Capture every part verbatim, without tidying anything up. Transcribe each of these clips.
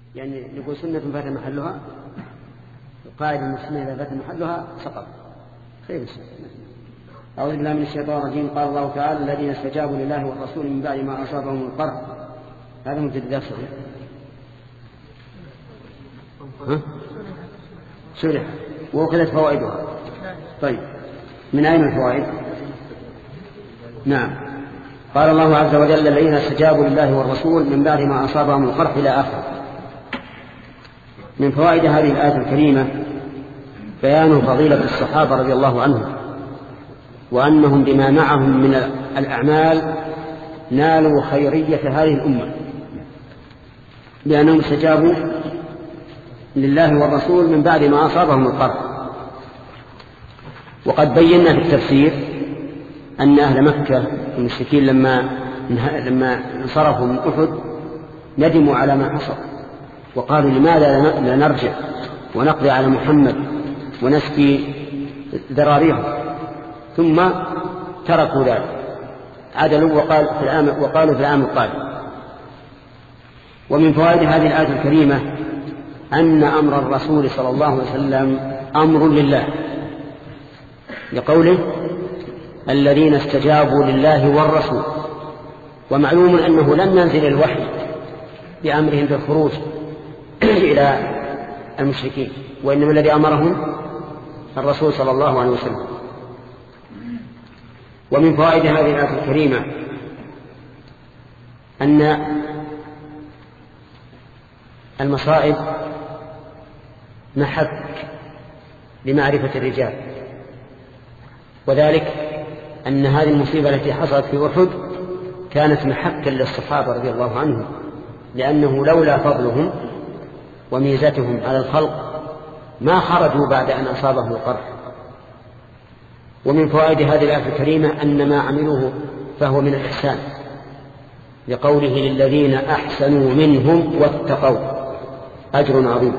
يعني نقول سنة فات محلها، القاعدة من السنة إذا فات محلها سقط. خير السنة. أعوذ بالله من الشيطان الرجيم. قال الله تعالى: الذين استجابوا لله والرسول من بعد ما أصابهم القرح. هذا مبتدأ صحيح. ها؟ شرح وأخذت فوائدها. طيب، من أين الفوائد؟ نعم، قال الله عز وجل: الذين استجابوا لله والرسول من بعد ما أصابهم القرح إلى آخره. من فوائد هذه الآية الكريمة بيان فضيلة الصحابة رضي الله عنهم، وأنهم بما معهم من الأعمال نالوا خيرية هذه الأمة، لأنهم استجابوا لله والرسول من بعد ما أصابهم القرح. وقد بينا في التفسير أن أهل مكة المشركين لما لما انصرفوا من أحد ندموا على ما حصل، وقالوا: لماذا لا نرجع ونقضي على محمد ونسقي ذراريهم؟ ثم تركوا ذلك، عدلوا وقال في العام وقالوا في العام القادم. ومن فوائد هذه الآية الكريمة أن أمر الرسول صلى الله عليه وسلم أمر لله، لقوله: الذين استجابوا لله والرسول. ومعلوم أنه لم ينزل الوحي بأمرهم بالخروج إلى المشركين، وإنما الذي أمرهم الرسول صلى الله عليه وسلم. ومن فوائد هذه الآية الكريمة أن المصائب محك لمعرفة الرجال، وذلك أن هذه المصيبة التي حصلت في أحد كانت محكا للصحابة رضي الله عنهم، لأنه لولا فضلهم وميزتهم على الخلق ما خرجوا بعد أن أصابهم القرح. ومن فوائد هذه الآية الكريمة أن ما عملوه فهو من الإحسان، لقوله: للذين أحسنوا منهم واتقوا أجر عظيم.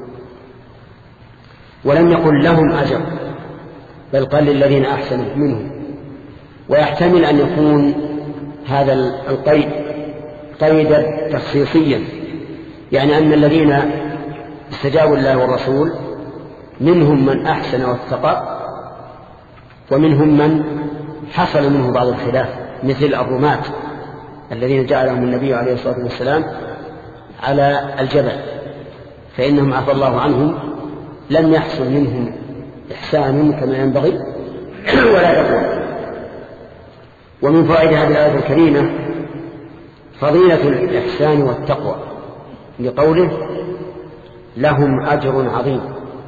ولم يقل لهم أجر، بل قال للذين أحسنوا منهم. ويحتمل أن يكون هذا القيد قيدا تخصيصيا، يعني أن الذين استجابوا الله والرسول منهم من أحسن واتقى، ومنهم من حصل منه بعض الخلاف، مثل الرماة الذين جعلهم النبي عليه الصلاة والسلام على الجبل، فإنهم عفى الله عنهم، لم يحصل منهم إحسان كما ينبغي ولا يقول. ومن فوائد هذه الآية الكريمة فضيلة الإحسان والتقوى، لقوله: لهم أجر عظيم.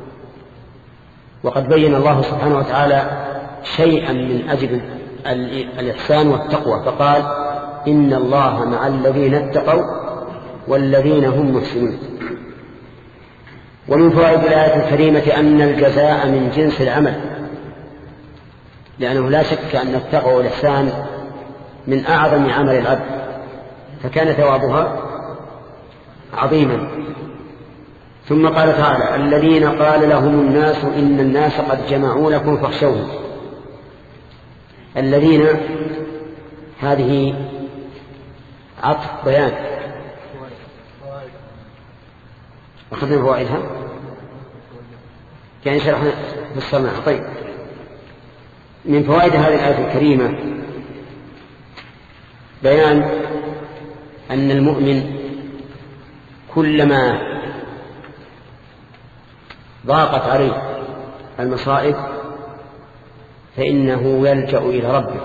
وقد بين الله سبحانه وتعالى شيئا من أجل الإحسان والتقوى، فقال: إن الله مع الذين اتقوا والذين هم محسنون. ومن فوائد الآية الكريمة أن الجزاء من جنس العمل، لأنه لا شك أن التقوى والإحسان من أعظم عمل العبد، فكان ثوابها عظيما. ثم قال تعالى: الذين قال لهم الناس إن الناس قد جمعوا لكم فاخشوهم. الذين هذه عطف بيان، أخذنا فوائدها كان شرحنا في الصناعة. طيب، من فوائد هذه الآية الكريمة بيان أن المؤمن كلما ضاقت عليه المصائب فإنه يلجأ إلى ربه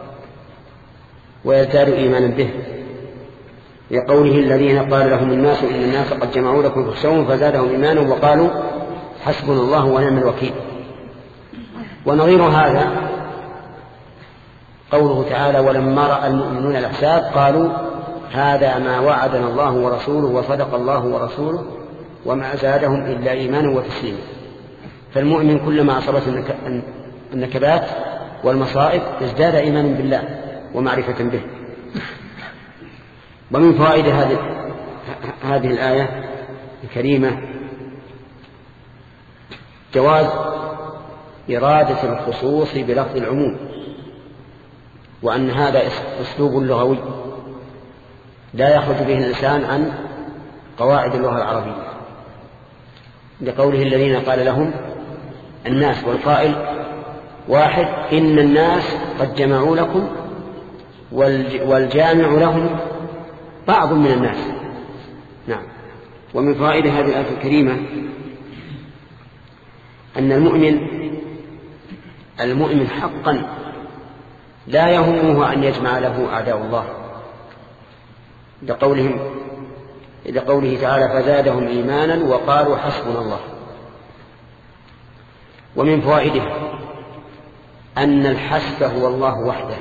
ويزداد إيمانا به، لقوله: الذين قال لهم الناس إن الناس قد جمعوا لكم فاخشوهم فزادهم إيمانا وقالوا حسبنا الله ونعم الوكيل. ونظير هذا قوله تعالى: ولما رأى المؤمنون الأحزاب قالوا هذا ما وعدنا الله ورسوله وصدق الله ورسوله وما زادهم إلا إيمانا وتسليما. فالمؤمن كلما أصابته النكبات والمصائب ازداد إيمانا بالله ومعرفة به. ومن فوائد هذه هذه الآية الكريمة جواز إرادة الخصوص بلفظ العموم، وأن هذا أسلوب لغوي لا يخرج به الإنسان عن قواعد اللغة العربية، لقوله الذين قال لهم الناس، والقائل واحد إن الناس قد جمعوا لكم، والجامع لهم بعض من الناس. نعم. ومن فوائد هذه الآية الكريمة أن المؤمن المؤمن حقا لا يهمه أن يجمع له أعداء الله، لقولهم إذا قوله تعالى فزادهم إيمانا وقالوا حسبنا الله. ومن فوائده أن الحسب هو الله وحده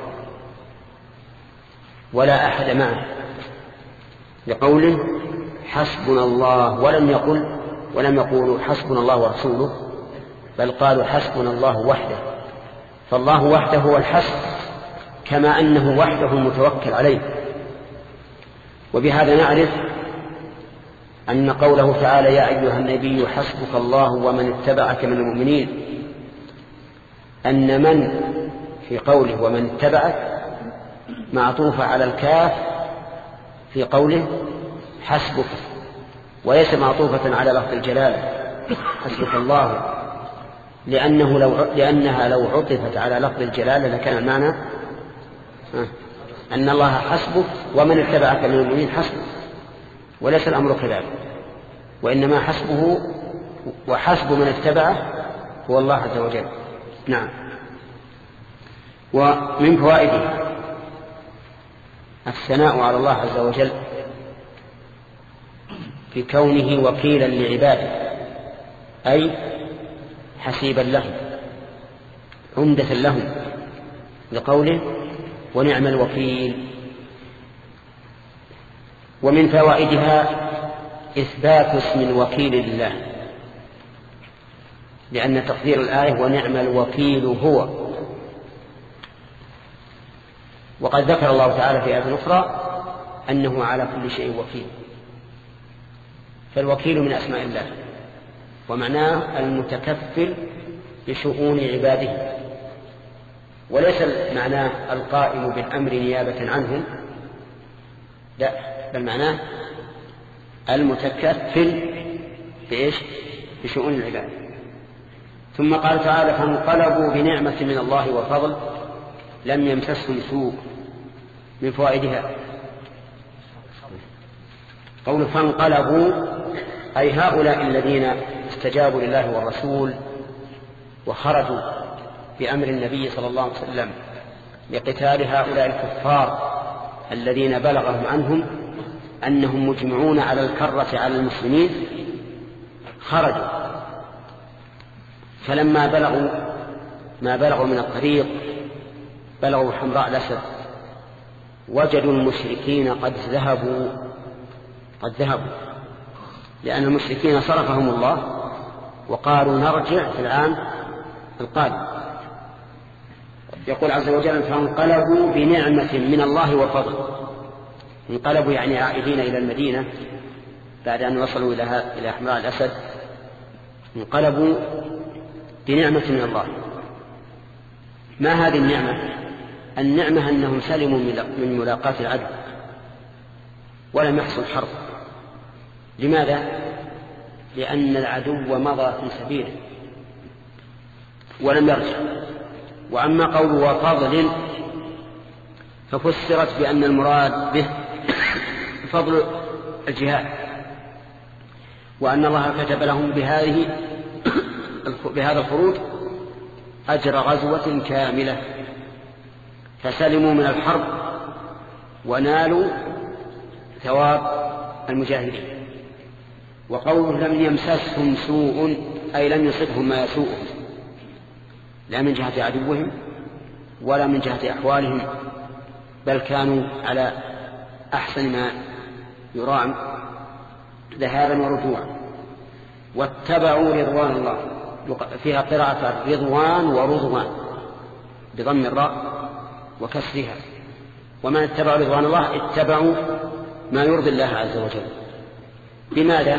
ولا أحد معه، لقوله حسبنا الله، ولم يقل ولم يقولوا حسبنا الله ورسوله، بل قالوا حسبنا الله وحده. فالله وحده هو الحسب، كما أنه وحده المتوكل عليه. وبهذا نعرف أن قوله تعالى يا أيها النبي حسبك الله ومن اتبعك من المؤمنين، أن من في قوله ومن اتبعك معطوفة على الكاف في قوله حسبك، وليس معطوفة على لفظ الجلالة حسبك الله، لأنه لو لأنها لو عطفت على لفظ الجلالة لكان المعنى أن الله حسبك ومن اتبعك من المؤمنين حسبك، وليس الأمر كذلك، وإنما حسبه وحسب من اتبعه هو الله عز وجل. نعم. ومن فوائده الثناء على الله عز وجل في كونه وكيلا لعباده، أي حسيبا لهم عمدة لهم، لقوله ونعم الوكيل. ومن فوائدها إثبات اسم الوكيل لله، لأن تقدير الآية ونعم الوكيل هو. وقد ذكر الله تعالى في آية أخرى أنه على كل شيء وكيل، فالوكيل من أسماء الله، ومعناه المتكفل بشؤون عباده، وليس معناه القائم بالأمر نيابة عنهم، لا، بل معناه المتكفل بإيش؟ بشؤون العباد. ثم قال تعالى فانقلبوا بنعمة من الله وفضل لم يمسسهم سوء. من فوائدها قول فانقلبوا، أي هؤلاء الذين استجابوا لله والرسول وخرجوا بأمر النبي صلى الله عليه وسلم لقتال هؤلاء الكفار الذين بلغهم عنهم أنهم مجمعون على الكرة على المسلمين، خرجوا، فلما بلغوا ما بلغوا من الطريق بلغوا حمراء الأسد، وجدوا المشركين قد ذهبوا قد ذهبوا لأن المشركين صرفهم الله وقالوا نرجع في العام القادم. يقول عز وجل فانقلبوا بنعمة من الله وفضل. انقلبوا يعني عائدين إلى المدينة بعد أن وصلوا إلى حمراء الأسد، انقلبوا بنعمة من الله. ما هذه النعمة؟ النعمة أنهم سلموا من ملاقاة العدو ولم يحصل حرب. لماذا؟ لأن العدو مضى في سبيله ولم يرجع. وأما قول وفضل ففسرت بأن المراد به فضل الجهاد، وأن الله كتب لهم بهذه بهذا الخروج أجر غزوة كاملة، فسلموا من الحرب ونالوا ثواب المجاهدين. وقوله لم يمسسهم سوء أي لم يصبهم ما يسوءهم، لا من جهة عدوهم ولا من جهة أحوالهم، بل كانوا على أحسن ما يرام ذهابا ورجوعا. واتبعوا رضوان الله، فيها قراءة رضوان ورضوان بضم الراء وكسرها. ومن اتبعوا رضوان الله اتبعوا ما يرضي الله عز وجل. بماذا؟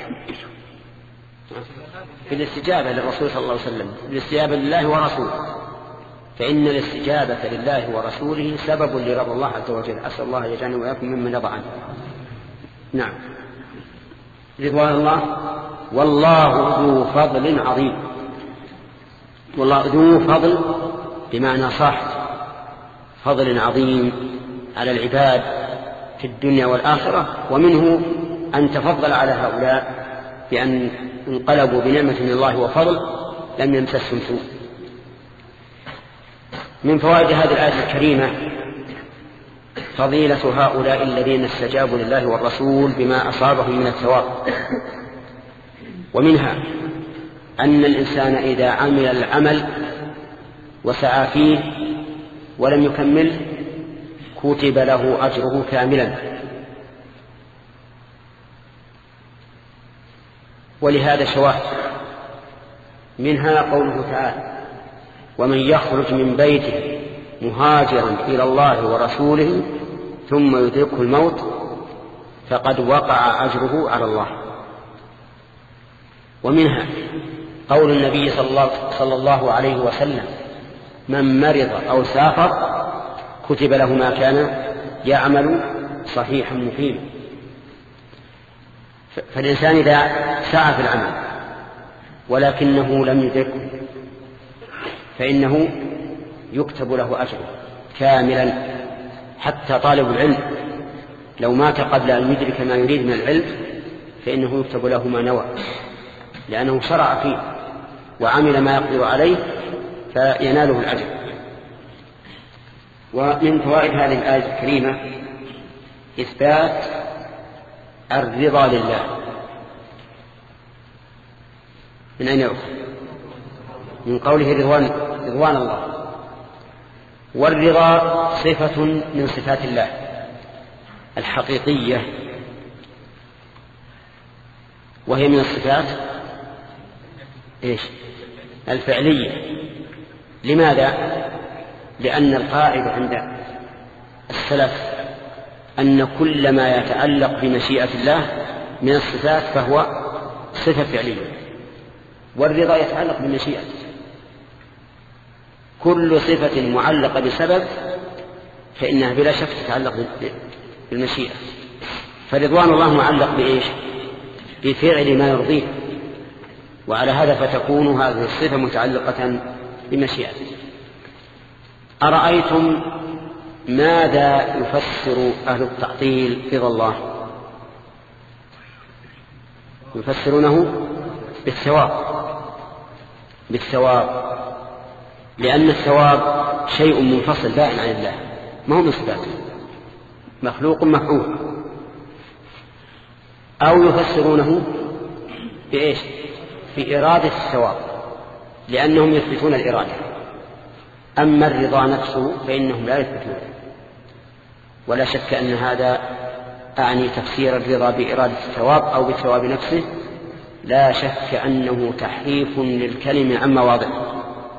بالاستجابة للرسول صلى الله عليه وسلم، بالاستجابة لله ورسوله، فإن الاستجابة لله ورسوله سبب لرضا الله عز وجل. أسأل الله يجعلنا وإياكم ممن رضى عنه. نعم. رضوان الله والله ذو فضل عظيم. والله ذو فضل بمعنى صاحب فضل عظيم على العباد في الدنيا والآخرة، ومنه أن تفضل على هؤلاء بأن انقلبوا بنعمة من الله وفضل لم يمسسهم سوء. من فوائد هذه الآية الكريمة فضيلة هؤلاء الذين استجابوا لله والرسول بما أصابهم من الثواب. ومنها أن الإنسان إذا عمل العمل وسعى فيه ولم يكمل كتب له أجره كاملا. ولهذا شواهد، منها قوله تعالى: ومن يخرج من بيته مهاجرا إلى الله ورسوله ثم يدركه الموت فقد وقع أجره على الله. ومنها قول النبي صلى الله عليه وسلم: من مرض أو سافر كتب له ما كان يعمل صحيحا مقيما. فالإنسان إذا سعى في العمل ولكنه لم يدركه فإنه يكتب له أجر كاملا. حتى طالب العلم لو مات قبل أن يدرك ما يريد من العلم فإنه يكتب له ما نوى، لأنه شرع فيه وعمل ما يقدر عليه فيناله الأجر. ومن فوائد هذه الآية الكريمة إثبات الرضا لله. من أين يؤخذ؟ من قوله رضوان, رضوان الله. والرضا صفة من صفات الله الحقيقية، وهي من الصفات إيش؟ الفعلية. لماذا؟ لأن القاعدة عند السلف أن كل ما يتعلق بمشيئة الله من الصفات فهو صفة فعلية، والرضا يتعلق بالمشيئة. كل صفة معلقة بسبب فإنها بلا شك تتعلق بالمشيئة. فرضوان الله معلق بإيش؟ بفعل ما يرضيه، وعلى هذا فتكون هذه الصفة متعلقة بمشيئته. أرأيتم ماذا يفسر أهل التعطيل رضا الله؟ يفسرونه بالثواب بالثواب لأن الثواب شيء منفصل بائن عن الله، ما هو من صفاته، مخلوق مفعول. أو يفسرونه بإيش؟ بإرادة الثواب، لأنهم يثبتون الإرادة. أما الرضا نفسه فإنهم لا يثبتون. ولا شك أن هذا أعني تفسير الرضا بإرادة الثواب أو بالثواب نفسه لا شك أنه تحريف للكلمة عن مواضعه.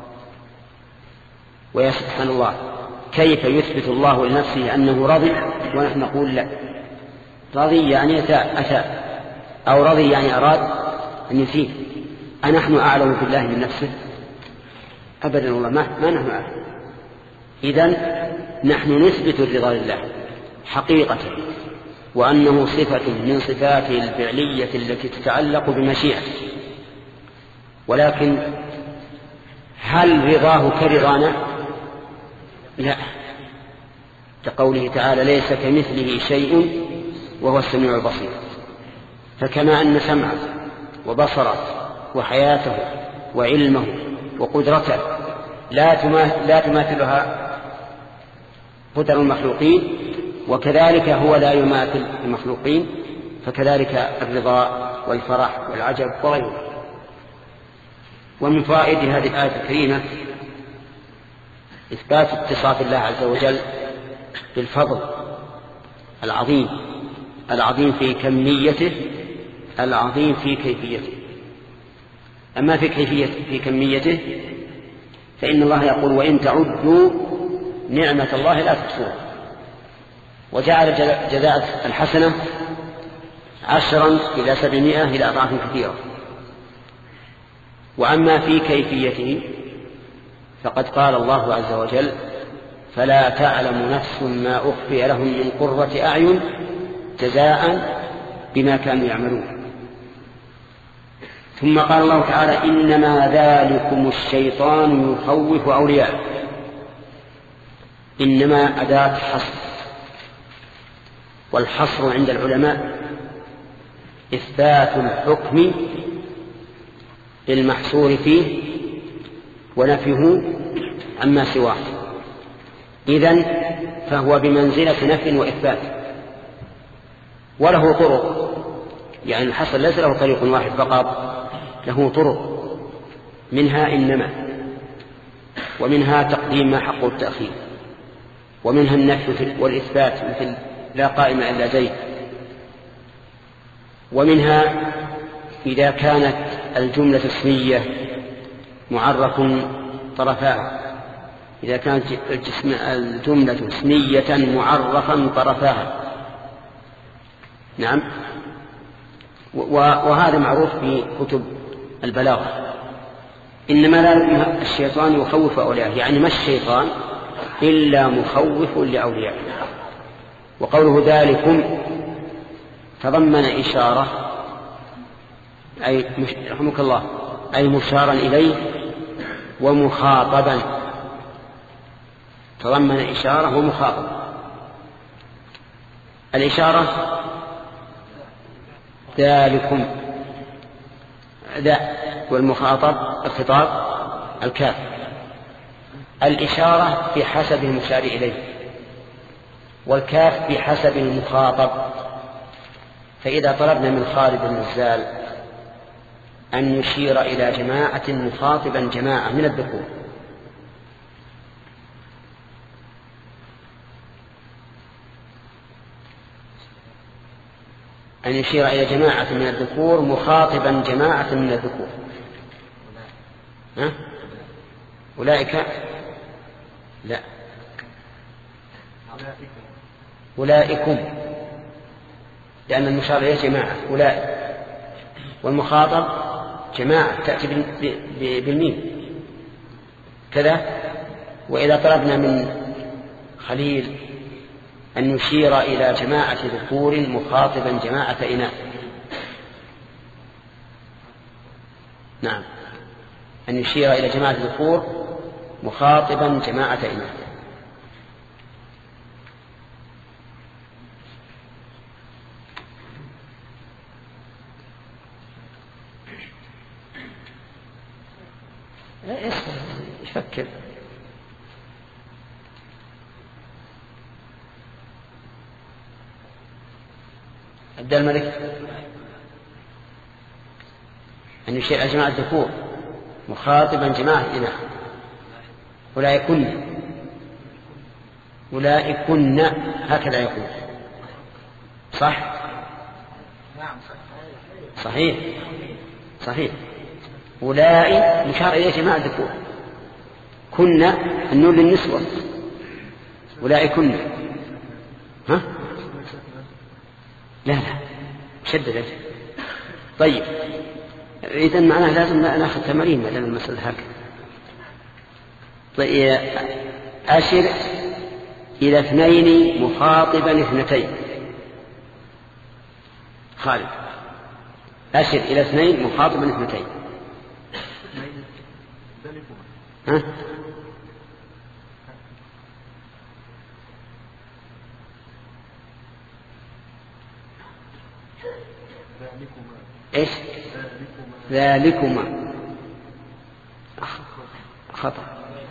ويا سبحان الله، كيف يثبت الله لنفسه أنه رضي ونحن نقول لا؟ رضي يعني أتى، أو رضي يعني أراد أن يفيد. أنحن أعلم بالله من نفسه؟ أبدا والله، ما, ما نحن أعلم. إذن نحن نثبت الرضا لله حقيقة، وأنه صفة من صفاته الفعلية التي تتعلق بمشيئته. ولكن هل رضاه كرضانا؟ لا، كقوله تعالى: ليس كمثله شيء وهو السميع البصير. فكما أن سمعه وبصره وحياته وعلمه وقدرته لا تماثلها قدر المخلوقين، وكذلك هو لا يماثل المخلوقين، فكذلك الرضا والفرح والعجب وغيره. ومن فوائد هذه الآية الكريمة إثبات اتصاف الله عز وجل بالفضل العظيم العظيم في كميته، العظيم في كيفيته. أما في كيفية في كميته فإن الله يقول: وإن تعدوا نعمة الله لا تحصوها. وجعل جزاء الحسنة عشرا إلى سبعمائة إلى أضعاف كثيرة. وأما في كيفيته فقد قال الله عز وجل: فلا تعلم نفس ما أخفي لهم من قرة أعين جزاء بما كانوا يعملون. ثم قال الله تعالى إنما ذلكم الشيطان يخوف أولياءه. إنما أداة حصر، والحصر عند العلماء إثبات الحكم للمحصور فيه ونفيه عما سواه، إذن فهو بمنزلة نفي وإثبات، وله طرق، يعني الحصر ليس له طريق واحد فقط، له طرق، منها إنما، ومنها تقديم ما حقه التأخير، ومنها النفي والإثبات مثل لا قائم إلا زيد، ومنها إذا كانت الجملة اسمية معرف طرفاها، إذا كانت الجملة اسمية معرفا طرفاها. نعم. وهذا معروف في كتب البلاغة. إنما لا الشيطان يخوف أولياءه، يعني ما الشيطان إلا مخوف لأوليائه. وقوله ذلكم تضمن إشارة، أي رحمك الله، أي مشارا إليه ومخاطبا، تضمن إشارة ومخاطب. الإشارة ذلكم ذا، والمخاطب الخطاب الكاف. الإشارة بحسب المشار إليه، والكاف بحسب المخاطب. فإذا طلبنا من خالد النزال أن يشير إلى جماعة مخاطبا جماعة من الذكور، أن يشير إلى جماعة من الذكور مخاطبا جماعة من الذكور، ها؟ أولئك لا، أولئكم، لأن المشار إليه جماعة أولئك، والمخاطب جماعة تأتي بالميم كذا. وإذا طلبنا من خليل أن يشير إلى جماعة ذكور مخاطبا جماعة إناث، نعم، أن يشير إلى جماعة ذكور مخاطبا جماعة إناث. يفكر. عبد الملك أن يشير إلى جماعة الذكور مخاطبا جماعة إناث. أولئكن أولئكن هكذا يقول، صح؟ صحيح صحيح. أولئك مشار إليه جماعة الذكور، كنا النون للنسوة، أولئكن، ها؟ لا لا شدد. طيب إذن معناه لازم نأخذ تمارين ما دام المسألة هكذا. طيب أشر إلى اثنين مخاطبا اثنتين. خالد أشر إلى اثنين مخاطبا اثنتين. ها؟ إيش؟ ذلكما خطأ.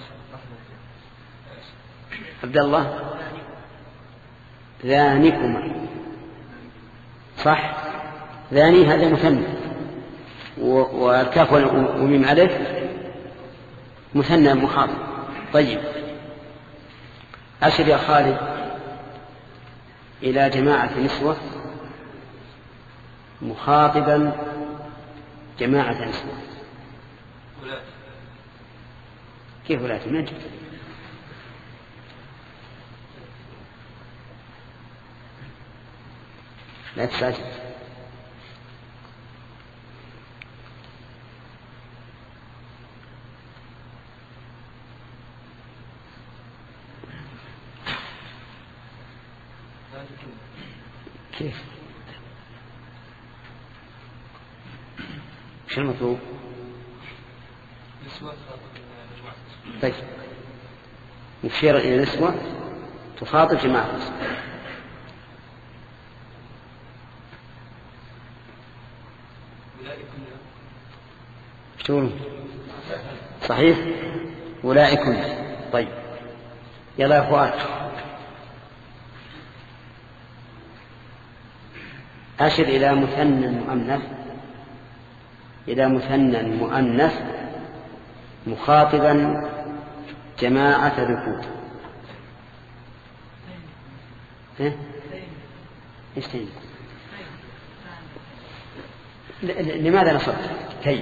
عبد الله ذانكما صح. ذاني هذا مثنى، والكاف وميم ألف مثنى مخاطب. طيب أشر يا خالد إلى جماعة نسوة مخاطبا جماعة نسوة. كيف لا تنجد؟ لا تساجد. كيف شو المطلوب؟ طيب نشير إلى نسوة تخاطب جماعة النسوة. شو صحيح؟ أولئك. طيب يلا يا أخوات أشر إلى مثنى مؤنث، إلى مثنى مؤنث مخاطبا جماعة ذكور. ايش تين؟ لماذا نصبت كي؟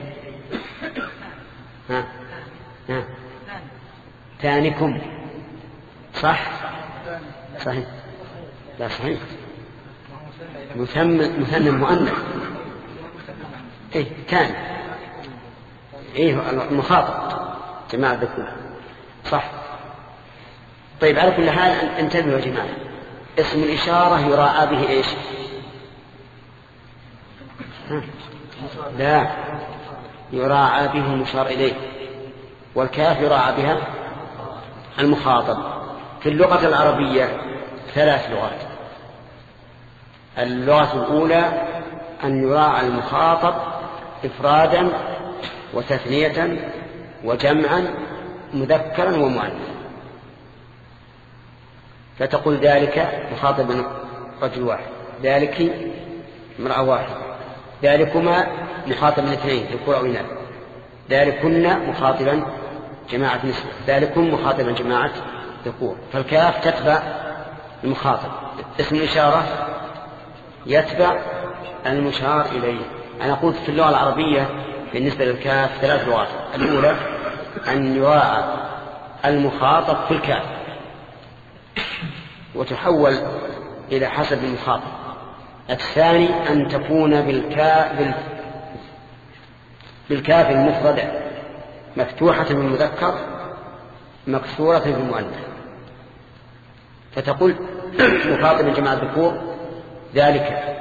ها ها ثانكم صح؟ صحيح. لا صحيح مثنى مثنى مؤنث. ايه كان ايه المخاطب جماعة ذكور صح. طيب على كل حال انتبهوا يا جماعة، اسم الإشارة يراعى به ايش؟ لا يراعى به المشار إليه، والكاف يراعى بها المخاطب. في اللغة العربية ثلاث لغات. اللغة الأولى أن يراعى المخاطب إفرادا وتثنية وجمعا مذكرا ومؤنثا، فتقول ذلك مخاطب رجل واحد، ذلك امرأة واحدة، ذلكما مخاطب الاثنين ذكور أو إناث، ذلكن مخاطبا جماعة نسوة، ذلكم مخاطبا جماعة ذكور. فالكاف تتبع المخاطب. اسم الإشارة يتبع المشار إليه. أنا قلت في اللغة العربية بالنسبة للكاف ثلاث لغات. الأولى أن يراعى المخاطب في الكاف وتحول إلى حسب المخاطب. الثاني أن تكون بالكاف بالكاف المفردة مفتوحة بالمذكر مكسورة بالمؤنث، فتقول مخاطب جماعة الذكور ذلك،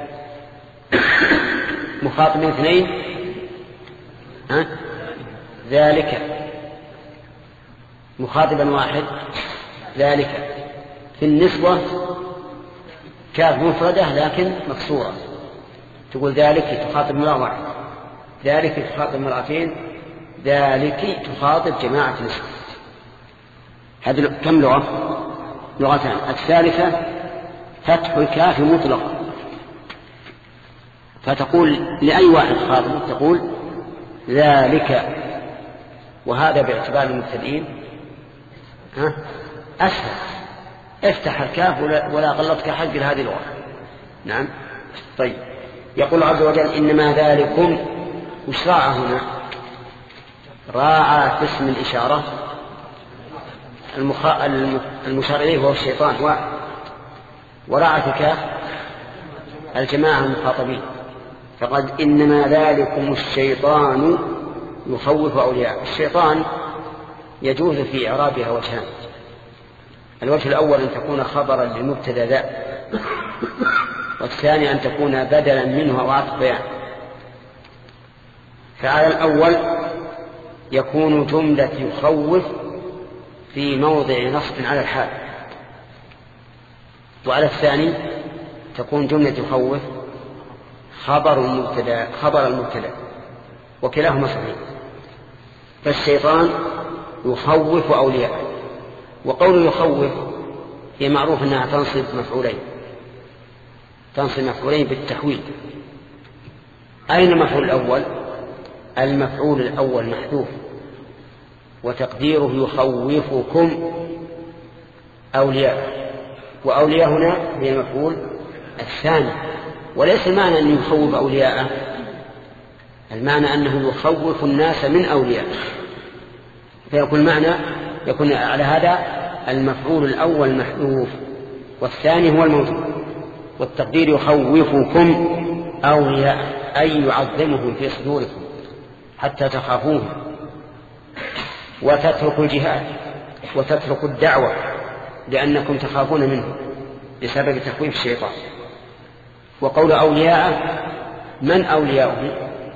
مخاطب اثنين ها ذلك، مخاطبا واحد ذلك. في النسوة كاف مفردة لكن مكسورة، تقول ذلك تخاطب امرأة واحدة، ذلك تخاطب امرأتين، ذلك تخاطب جماعة نسوة. هذه كم لغة؟ لغتان. الثالثة فتح الكاف مطلقا، فتقول لأي واحد تخاطب تقول ذلك، وهذا باعتبار المبتدئين ها أسهل. افتح الكاف ولا غلطك حق هذه اللغة. نعم. طيب يقول عز وجل إنما ذلكم، وش راعى هنا؟ راعى في اسم الإشارة المخ... المشار إليه وهو الشيطان واحد، وراعى في الكاف الجماعة المخاطبين. فقد إنما ذلكم الشيطان يخوف أولياء. الشيطان يجوز في إعرابها وجهان. الوجه الأول أن تكون خبرا للمبتدأ ذا، والثاني أن تكون بدلا منه أو عطف بيان. فعلى الأول يكون جملة يخوف في موضع نصب على الحال، وعلى الثاني تكون جملة يخوف خبر المبتدأ خبر المبتدأ، وكلاهما صحيح. فالشيطان يخوف أولياءه، وقول يخوف هي معروف أنها تنصب مفعولين، تنصب مفعولين بالتحويل. أين المفعول الأول؟ المفعول الأول محذوف، وتقديره يخوفكم أولياء، وأولياء هنا هي المفعول الثاني. وليس المعنى أن يخوف أولياءه، المعنى أنه يخوف الناس من أولياء، فيكون معنى يكون على هذا المفعول الأول محذوف والثاني هو الموجود، والتقدير يخوفكم أولياء أي يعظمهم في صدوركم حتى تخافوهم وتتركوا الجهاد وتتركوا الدعوة لأنكم تخافون منه بسبب تخويف الشيطان. وقول أولياء، من أولياؤه؟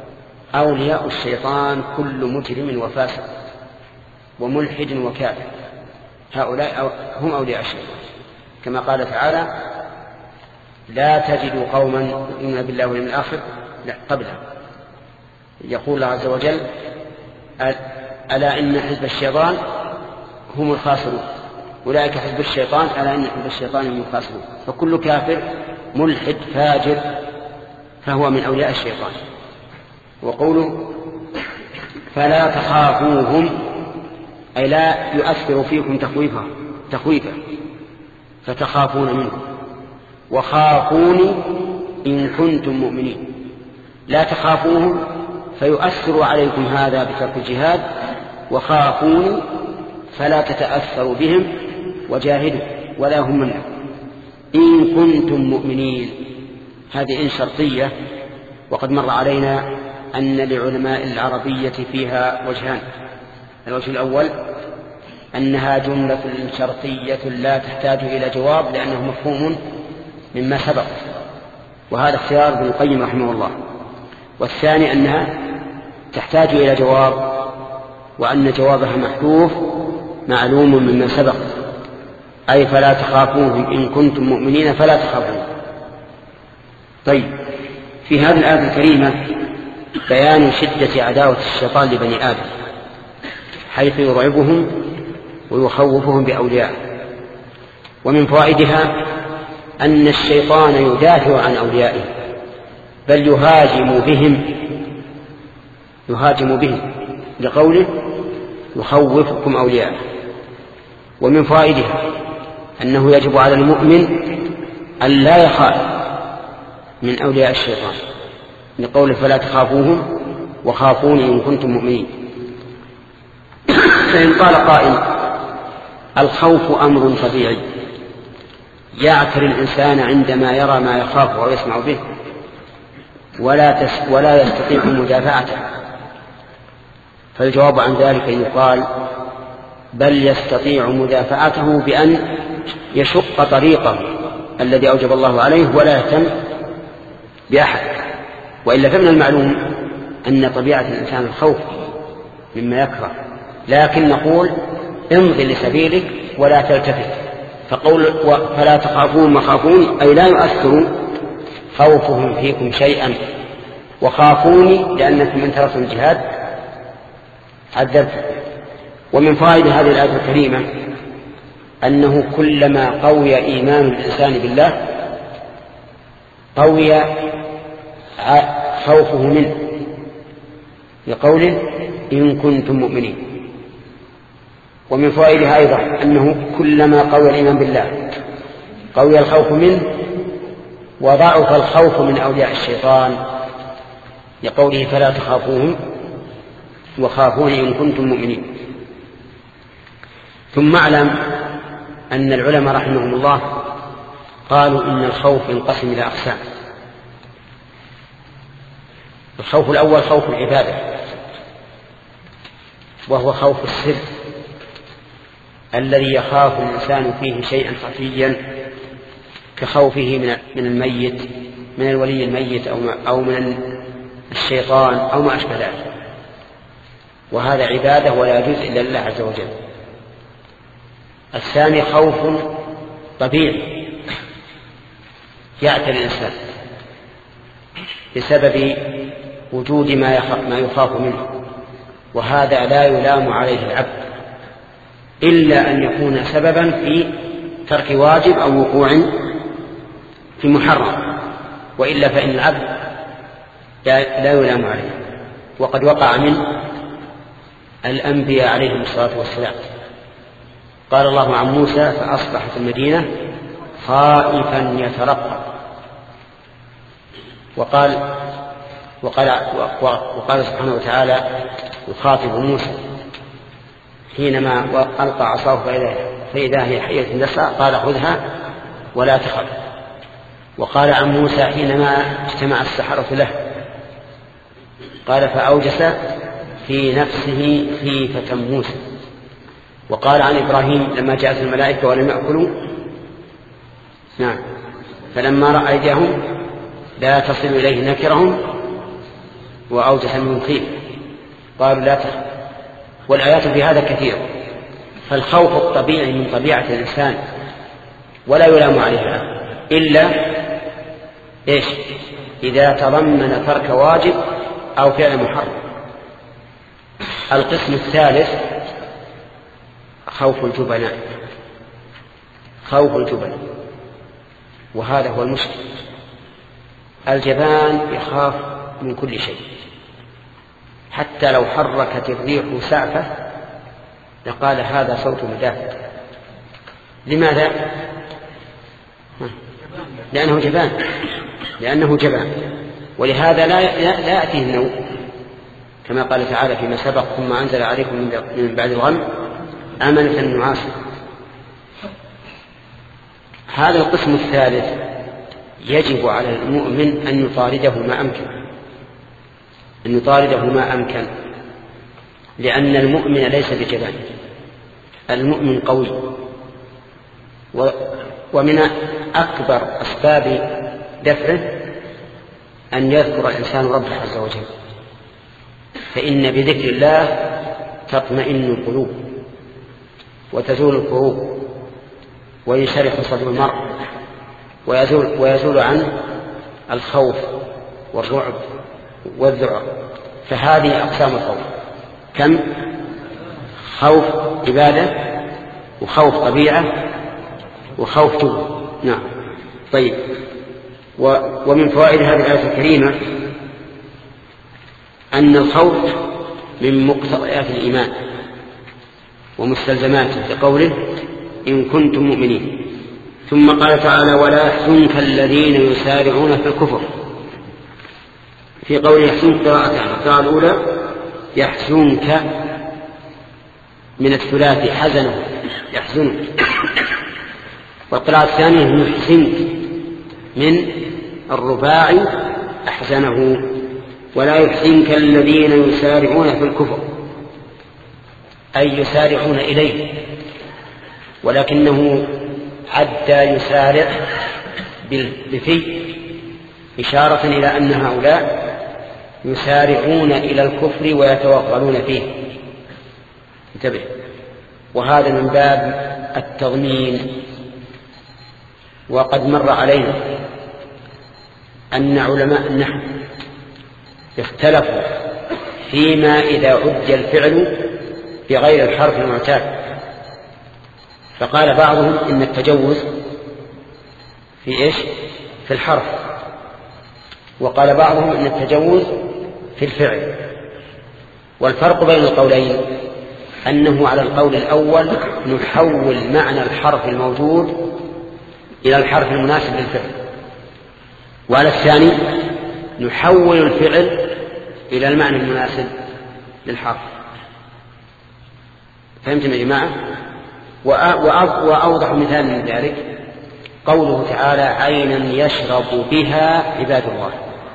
أولياء الشيطان كل مجرم وفاسق وملحد وكافر، هؤلاء هم أولياء الشيطان، كما قال تعالى: لا تجد قوما يؤمنون بالله واليوم الآخر لا قبله. يقول الله عز وجل: ألا إن حزب الشيطان هم الخاسرون، أولئك حزب الشيطان ألا إن حزب الشيطان هم الخاسرون. فكل كافر ملحد فاجر فهو من أولياء الشيطان. وقوله فلا تخافوهم أي لا يؤثر فيكم تخويفا تخويفا فتخافون منه، وخافوني إن كنتم مؤمنين. لا تخافوهم فيؤثر عليكم هذا بترك الجهاد، وخافوني فلا تتأثروا بهم وجاهدوا ولا هم منكم إن كنتم مؤمنين. هذه إن شرطية، وقد مر علينا أن لعلماء العربية فيها وجهان. الوجه الأول أنها جملة شرطية لا تحتاج إلى جواب لأنه مفهوم مما سبق، وهذا اختيار ابن القيم رحمه الله. والثاني أنها تحتاج إلى جواب، وأن جوابها محذوف معلوم مما سبق، أي فلا تخافوهم إن كنتم مؤمنين فلا تخافوهم. طيب، في هذه الآية الكريمة بيان شدة عداوة الشيطان لبني آدم، حيث يرعبهم ويخوفهم بأوليائه. ومن فوائدها أن الشيطان يدافع عن أوليائه، بل يهاجم بهم يهاجم بهم لقوله يخوفكم أولياءه. ومن فوائدها أنه يجب على المؤمن أن لا يخاف من أولياء الشيطان لقوله فلا تخافوهم وخافوني إن كنتم مؤمنين. فإن قال قائل: الخوف أمر طبيعي يعتري الإنسان عندما يرى ما يخاف ويسمع به ولا, تس ولا يستطيع مدافعته، فالجواب عن ذلك يقال: بل يستطيع مدافعته بأن يشق طريقه الذي أوجب الله عليه ولا يهتم بأحد. وإلا فمن المعلوم أن طبيعة الإنسان الخوف مما يكره، لكن نقول امضي لسبيلك ولا تلتفت. فقول فلا تخافون مخافون أي لا يؤثر خوفهم فيكم شيئا، وخافوني لأنكم من تركتم الجهاد عذبتم. ومن فوائد هذه الآية الكريمة أنه كلما قوي إيمان الإنسان بالله قوي خوفه منه، لقوله إن كنتم مؤمنين. ومن فوائدها أيضا أنه كلما قوي الإيمان بالله قوي الخوف منه، وضعف الخوف من أولياء الشيطان، لقوله فلا تخافوهم وخافوني إن كنتم مؤمنين. ثم اعلم أن العلماء رحمهم الله قالوا إن الخوف ينقسم إلى أقسام. الخوف الأول خوف العبادة، وهو خوف السر الذي يخاف الإنسان فيه شيئا خفيا، كخوفه من الميت، من الولي الميت أو من الشيطان أو ما أشبه ذلك، وهذا عبادة ولا يجوز إلا لله عز وجل. الثاني خوف طبيعي يعتري الإنسان بسبب وجود ما يخاف منه، وهذا لا يلام عليه العبد إلا أن يكون سببا في ترك واجب أو وقوع في محرم، وإلا فإن العبد لا يلام عليه. وقد وقع من الأنبياء عليهم الصلاة والسلام. قال الله عن موسى: فأصبح في المدينة خائفا يترقب. وقال وقال وقال سبحانه وتعالى يخاطب موسى حينما ألقى عصاه فإذا هي حية تسعى قال: خذها ولا تخف. وقال عن موسى حينما اجتمع السحرة له قال: فأوجس في نفسه خيفة موسى. وقال عن إبراهيم لما جاءت الملائكة ولم يأكلوا نعم فلما رأى أيديهم لا تصل إليه نكرهم وأوجس من خيف قالوا لا تخف. والآيات في هذا كثيرة. فالخوف الطبيعي من طبيعة الإنسان ولا يلام عليها إلا إيش؟ إذا تضمن ترك واجب أو فعل محرم. القسم الثالث خوف الجبناء، خوف الجبناء، وهذا هو المشكل. الجبان يخاف من كل شيء، حتى لو حركت الريح سعفة لقال هذا صوت مدافع. لماذا؟ لأنه جبان، لأنه جبان. ولهذا لا لا يأتيه النوم، كما قال تعالى فيما سبق ثم أنزل عليكم من بعد الغم أمنة نعاسا. هذا القسم الثالث يجب على المؤمن أن يطارده ما أمكن، أن يطارده ما أمكن، لأن المؤمن ليس بجبان، المؤمن قوي. ومن أكبر أسباب دفعه أن يذكر الإنسان ربه عز وجل، فإن بذكر الله تطمئن القلوب وتزول الكروب وينشرح صدر المرء ويزول, ويزول عنه الخوف والرعب والذعر. فهذه أقسام الخوف كم؟ خوف عبادة، وخوف طبيعة، وخوف جبن. نعم. طيب، ومن فوائد هذه الآية الكريمة أن الخوف من مقتضيات الإيمان ومستلزماته، لقوله إن كنتم مؤمنين. ثم قال تعالى ولا يحزنك الذين يسارعون في الكفر. في قوله يحزنك قراءتان، القراءة الأولى يحزنك من الثلاثي حزنه يحزنك، والقراءة الثانية يحزنك من الرباعي أحزنه. ولا يحزنك الذين يسارعون في الكفر، أي يسارعون إليه، ولكنه عد يسارع بفي إشارة إلى أن هؤلاء يسارعون إلى الكفر ويتوغلون فيه. انتبه، وهذا من باب التضمين. وقد مر علينا أن علماء النحو اختلفوا فيما إذا عد الفعل بغير الحرف المعتاد، فقال بعضهم إن التجوز في إيش؟ في الحرف، وقال بعضهم إن التجوز في الفعل. والفرق بين القولين أنه على القول الأول نحول معنى الحرف الموجود إلى الحرف المناسب للفعل، وعلى الثاني نحول الفعل إلى المعنى المناسب للحرف. فهمتم يا جماعة؟ وأوضح مثال من ذلك قوله تعالى عينا يشرب بها عباد الله.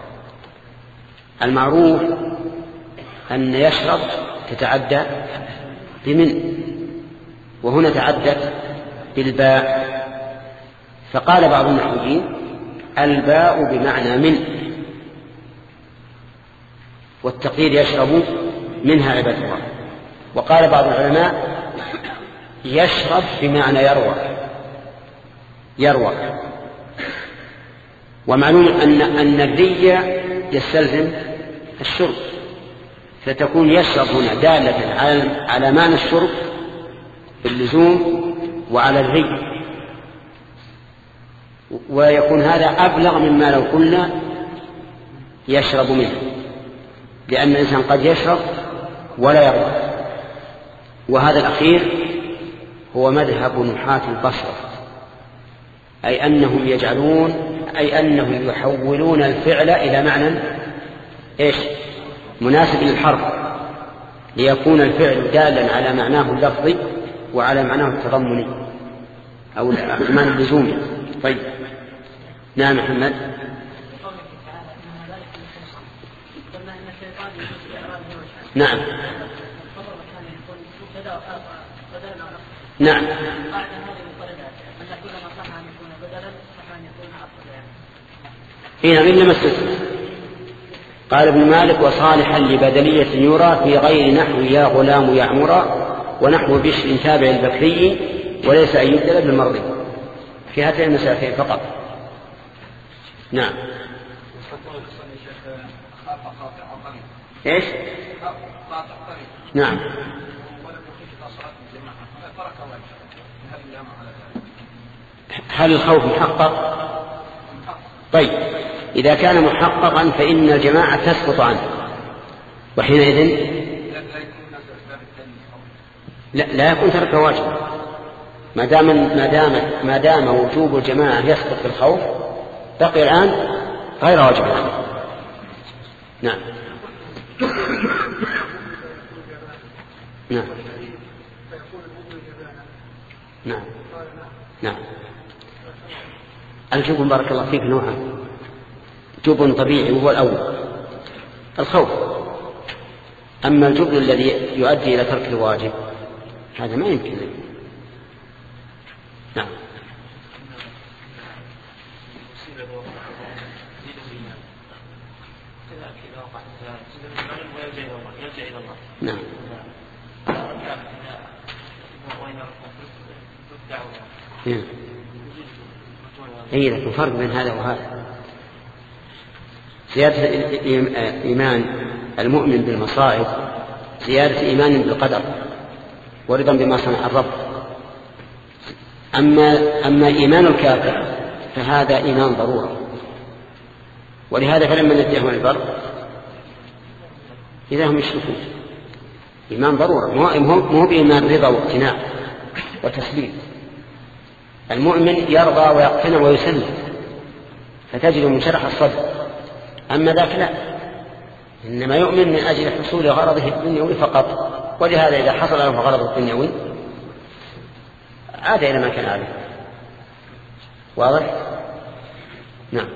المعروف أن يشرب تتعدى بمن، وهنا تعدت بالباء، فقال بعض النحويين الباء بمعنى من، والتقدير يشرب منها عباد الله. وقال بعض العلماء يشرب بمعنى يروى يروى ومعلوم أن أن الري يستلزم الشرب، فتكون يشرب هنا دالة على على معنى الشرب باللزوم وعلى الري، ويكون هذا أبلغ مما لو قلنا يشرب منه، لأن الإنسان قد يشرب ولا يروى. وهذا الأخير هو مذهب نحاة البصرة، أي أنهم يجعلون أي أنهم يحولون الفعل إلى معنى إيش؟ مناسب للحرف، ليكون الفعل دالا على معناه اللفظي وعلى معناه التضمني أو المعنى اللزومي. طيب، نعم محمد. نعم نعم هنا من لما استثنى قال ابن مالك: وصالحا لبدلية يرى في غير نحو يا غلام يعمرا ونحو بشر تابع البكري وليس أن يبدل بالمرضي. في هاتين المسألتين فقط. نعم. ايش؟ نعم. هل الخوف محقق؟ طيب، إذا كان محققا فإن الجماعة تسقط عنه، وحينئذ لا, لا يكون ترك واجب. ما دام ما دام ما دام وجوب الجماعة يسقط بالخوف بقي الآن غير واجب عنه. نعم. نعم. نعم. نعم. الجبن بارك الله فيك نوعان: جبن طبيعي وهو الأول الخوف، أما الجبن الذي يؤدي إلى ترك الواجب هذا ما يمكن. نعم. نعم. أي لكن فرق بين هذا وهذا. زيادة إيمان المؤمن بالمصائب زيادة إيمان بالقدر ورضا بما صنع الرب. أما, أما إيمان الكافر فهذا إيمان ضرورة، ولهذا فلما نجاهم البر إذا هم يشركون. إيمان ضرورة، مو بإيمان رضا واقتناع وتسليم. المؤمن يرضى ويقتنع ويسلم فتجد منشرح الصدر، أما ذاك لا، إنما يؤمن من أجل حصول غرضه الدنيوي فقط، ولهذا إذا حصل له غرضه الدنيوي عاد إلى ما كان عليه. واضح؟ نعم.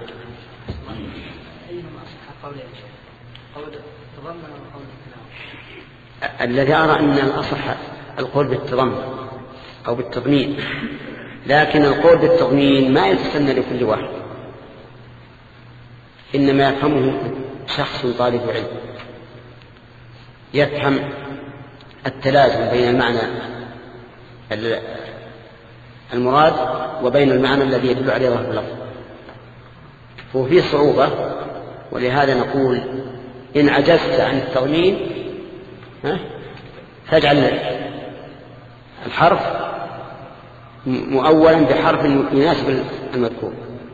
الذي أرى أن الأصح القول بالتضمن أو بالتضمين، لكن القول بالتضمين ما يتسنى لكل واحد، إنما يفهمه شخص طالب علم يفهم التلازم بين المعنى المراد وبين المعنى الذي يدل عليه ظاهر اللفظ، وفيه صعوبة. ولهذا نقول إن عجزت عن التضمين فاجعل الحرف مؤولا بحرف يناسب المذكور.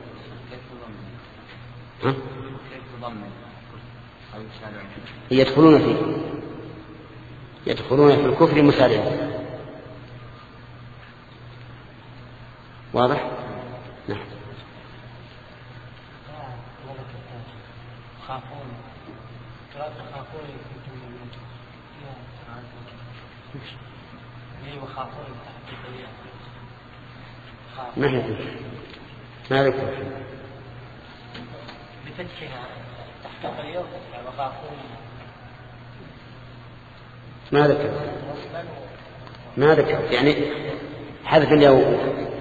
يدخلون فيه يدخلون في الكفر مسارعين. واضح؟ نعم. ما هي ما ذكر بفتحها تحت اليوم وخافون ما ذكر ما ذكر يعني حذف الياء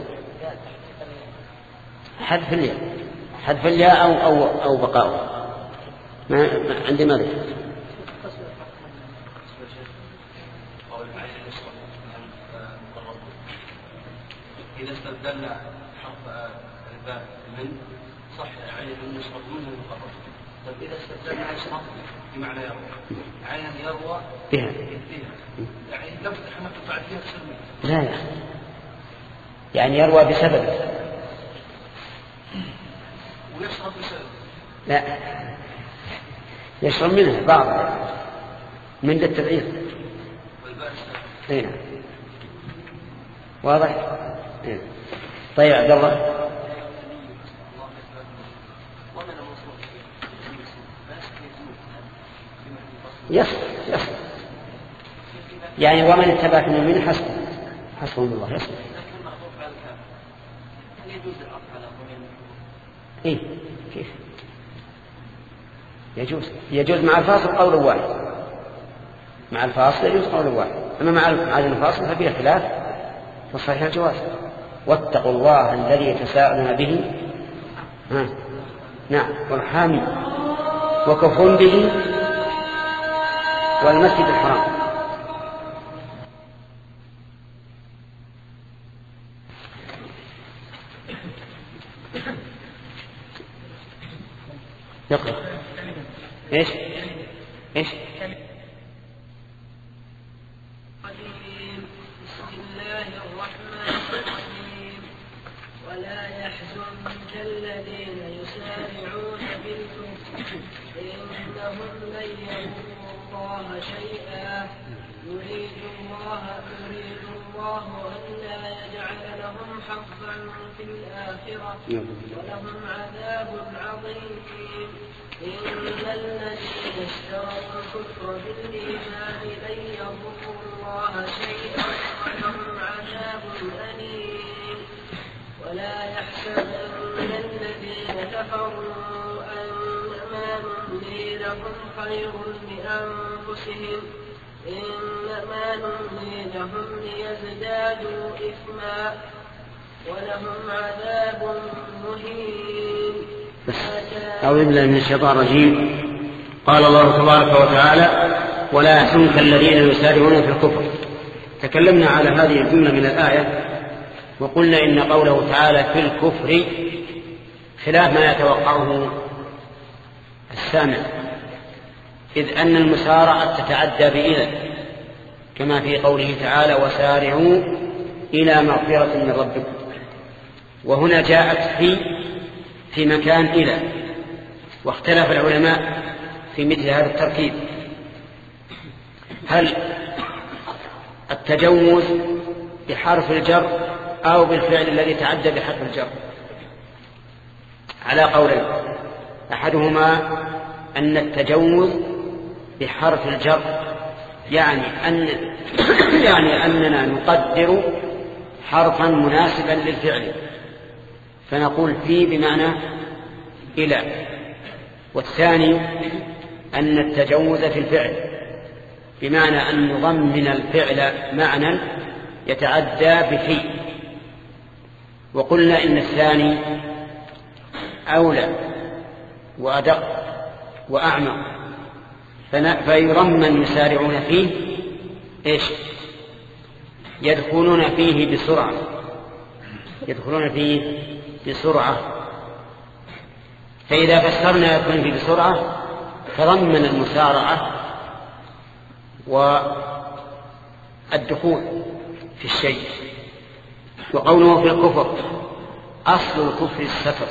حذف الياء حذف الياء أو أو أو بقاء ما عندي ما ذكر. إذا استبدلنا حرف الباء من صح عين النصرة منه المقرر. طيب إذا استبدلنا عشرة بمعنى يروى عين يروى فيها يعني لو تحملت بعد فيها تسمي لا لا يعني يروى بسبب ويشرب بسبب لا يشرب منها بعض من التبعير والباء هنا واضح. طيب عبد الله يصل يصل يعني ومن اتبعك من من حسب حسبهم الله يصل. إيه كيف يجوز يجوز مع الفاصل قول واحد مع الفاصل يجوز قول واحد أما مع الفاصل ففيه خلاف فصحيح الجواز. واتقوا الله الذي تساءلون به ها. نعم والحامي وكفر به والمسجد الحرام. يقرأ ايش ايش بسم الله الرحمن الرحيم. ولا يحزنك الذين يسارعون بالكفر إنهم لن يضروا الله شيئا يريد الله يريد الله ألا يجعل لهم حظا في الآخرة ولهم عذاب عظيم. إن الذين اشتروا الكفر بالإيمان لن يضروا الله شيئا ولهم عذاب أليم. ولا يحسبن الذين كفروا أنما نملي لهم خير لأنفسهم إنما نملي لهم ليزدادوا إثما ولهم عذاب مهين. أعوذ بالله من الشيطان الرجيم. قال الله تبارك وتعالى ولا يحزنك الذين يسارعون في الكفر. تكلمنا على هذه الجملة من الآية وقلنا إن قوله تعالى في الكفر خلاف ما يتوقعه السامع، إذ أن المسارعة تتعدى بإذن كما في قوله تعالى وسارعوا إلى مغفرة من ربكم، وهنا جاءت في في مكان إلى، واختلف العلماء في مثل هذا التركيب، هل التجوز بحرف الجر أو بالفعل الذي تعدى بحرف الجر؟ على قولين، أحدهما أن التجوز بحرف الجر يعني أن يعني أننا نقدر حرفا مناسبا للفعل فنقول فيه بمعنى إلى. والثاني أن التجوز في الفعل بمعنى أن نضمن الفعل معنى يتعدى بفي، وقلنا إن الثاني أولى وأدق وأعمق، فيرمى يسارعون فيه إيش؟ يدخلون فيه بسرعة، يدخلون فيه بسرعة. فإذا فسرنا يدخلون فيه بسرعة تضمن المسارعة والدخول في الشيء. وقوله في الكفر أصل الكفر الستر،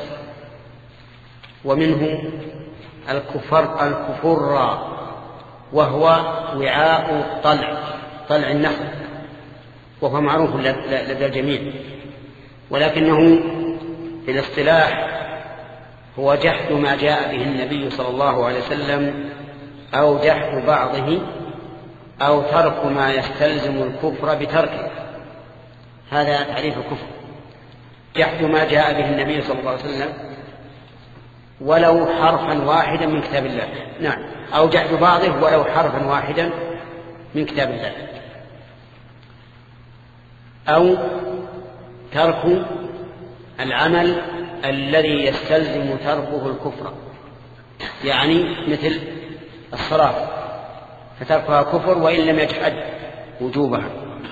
ومنه الكفر الكفر وهو وعاء الطلع، طلع النخل، وهو معروف لدى الجميع، ولكنه في الاصطلاح هو جحد ما جاء به النبي صلى الله عليه وسلم أو جحد بعضه أو ترك ما يستلزم الكفر بتركه. هذا تعريف الكفر، جحد ما جاء به النبي صلى الله عليه وسلم ولو حرفا واحدا من كتاب الله، نعم، أو جحد بعضه ولو حرفا واحدا من كتاب الله، أو ترك العمل الذي يستلزم تركه الكفر، يعني مثل الصلاة فتركها كفر وإن لم يجحد وجوبها.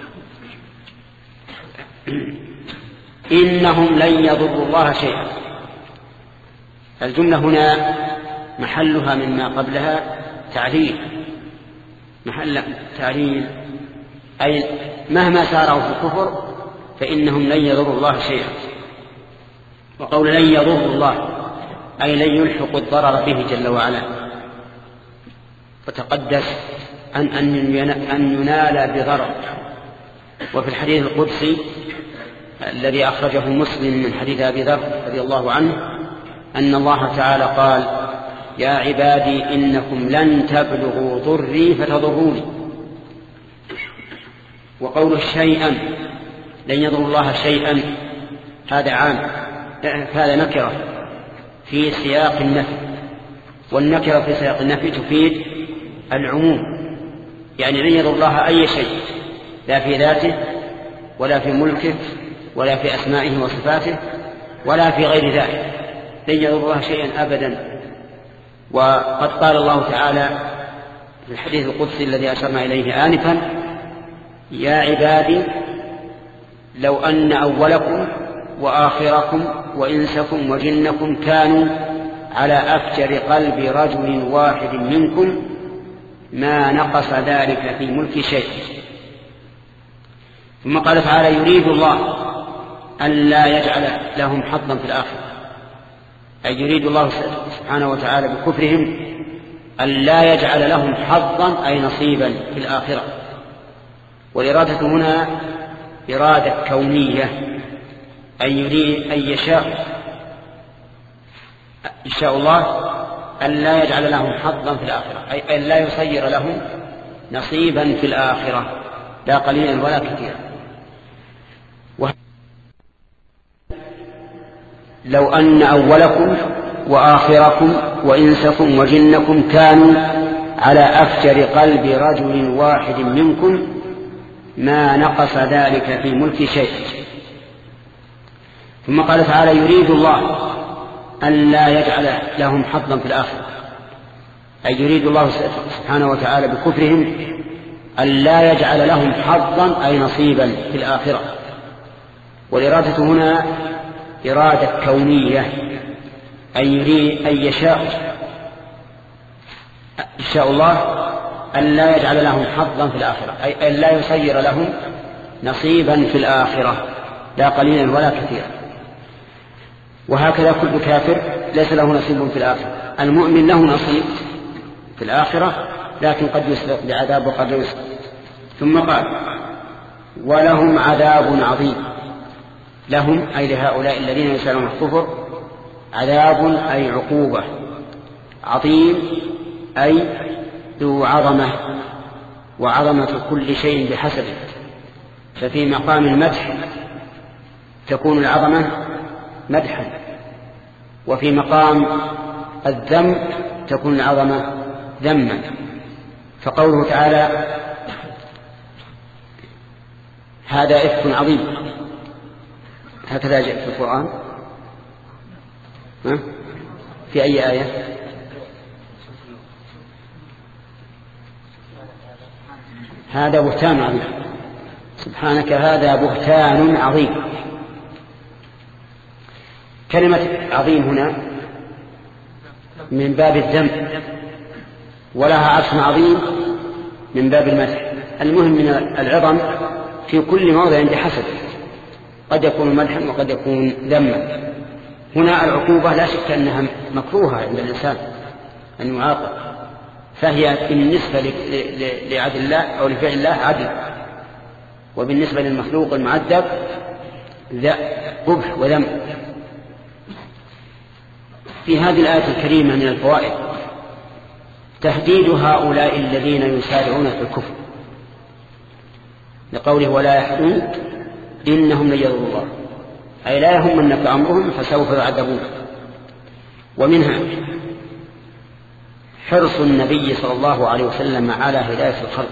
إنهم لن يضروا الله شيئا، الجملة هنا محلها مما قبلها تعليل، محل تعليل أي مهما سارعوا في الكفر فإنهم لن يضروا الله شيئا. وقول لن يضروا الله أي لن يلحقوا الضرر به جل وعلا، وتقدس أن أن ينال بضرر. وفي الحديث القدسي الذي أخرجه مسلم من حديث أبي ذر رضي الله عنه أن الله تعالى قال يا عبادي إنكم لن تبلغوا ضري فتضروني. وقول شيئا لن يضر الله شيئا هذا عام، هذا نكرة في سياق النفي، والنكرة في سياق النفي تفيد العموم، يعني لن يضر الله أي شيء لا في ذاته ولا في ملكه ولا في أسمائه وصفاته ولا في غير ذلك، لن يضر الله شيئا أبدا. وقد قال الله تعالى في الحديث القدسي الذي أشرنا إليه آنفا: يا عبادي لو أن أولكم وآخركم وإنسكم وجنكم كانوا على أفجر قلب رجل واحد منكم ما نقص ذلك في ملك شيء. ثم قال تعالى: يريد الله أن لا يجعل لهم حظا في الآخرة، أي يريد الله سبحانه وتعالى بكفرهم أن لا يجعل لهم حظا أي نصيبا في الآخرة. والإرادة هنا إرادة كونية، أي يريد أن يشاء يشاء الله أن لا يجعل لهم حظا في الآخرة، أي أن لا يصير لهم نصيبا في الآخرة لا قليلا ولا كثيرا. لو أن أولكم وآخركم وإنسكم وجنكم كانوا على أفجر قلب رجل واحد منكم ما نقص ذلك في ملك شيء. ثم قال تعالى: يريد الله أن لا يجعل لهم حظا في الآخرة، أي يريد الله سبحانه وتعالى بكفرهم أن لا يجعل لهم حظا أي نصيبا في الآخرة. والإرادة هنا إرادة كونية، أي يريد أن يشاء يشاء الله أن لا يجعل لهم حظا في الآخرة، أي أن لا يصير لهم نصيبا في الآخرة لا قليلا ولا كثيرا. وهكذا كل كافر ليس له نصيب في الآخرة. المؤمن له نصيب في الآخرة، لكن قد يسبق بعذاب وقد لا يسبق. ثم قال: ولهم عذاب عظيم. لهم أي لهؤلاء الذين يسألون الكفر عذاب أي عقوبة، عظيم أي ذو عظمة، وعظمة كل شيء بحسبه. ففي مقام المدح تكون العظمة مدحا، وفي مقام الذم تكون العظمة ذما. فقوله تعالى: هذا إفك عظيم، هكذا جاء في القرآن. ها؟ في أي آية؟ هذا بهتان عظيم. سبحانك هذا بهتان عظيم. كلمة عظيم هنا من باب الذم، ولها عطف عظيم من باب المدح. المهم من العظم في كل موضع بحسب، قد يكون مدحا وقد يكون ذما. هنا العقوبة لا شك أنها مكروهة عند الإنسان أن يعاقب، فهي بالنسبة لعدل الله أو لفعل الله عدل، وبالنسبة للمخلوق المعذب ذا قبح وذم. في هذه الآية الكريمة من الفوائد تهديد هؤلاء الذين يسارعون في الكفر، لقوله: ولا يحزنك إنهم لن يضروا الله، أي لا يهمنك أمرهم فسوف يعذبون. ومنها حرص النبي صلى الله عليه وسلم على هداية الخلق،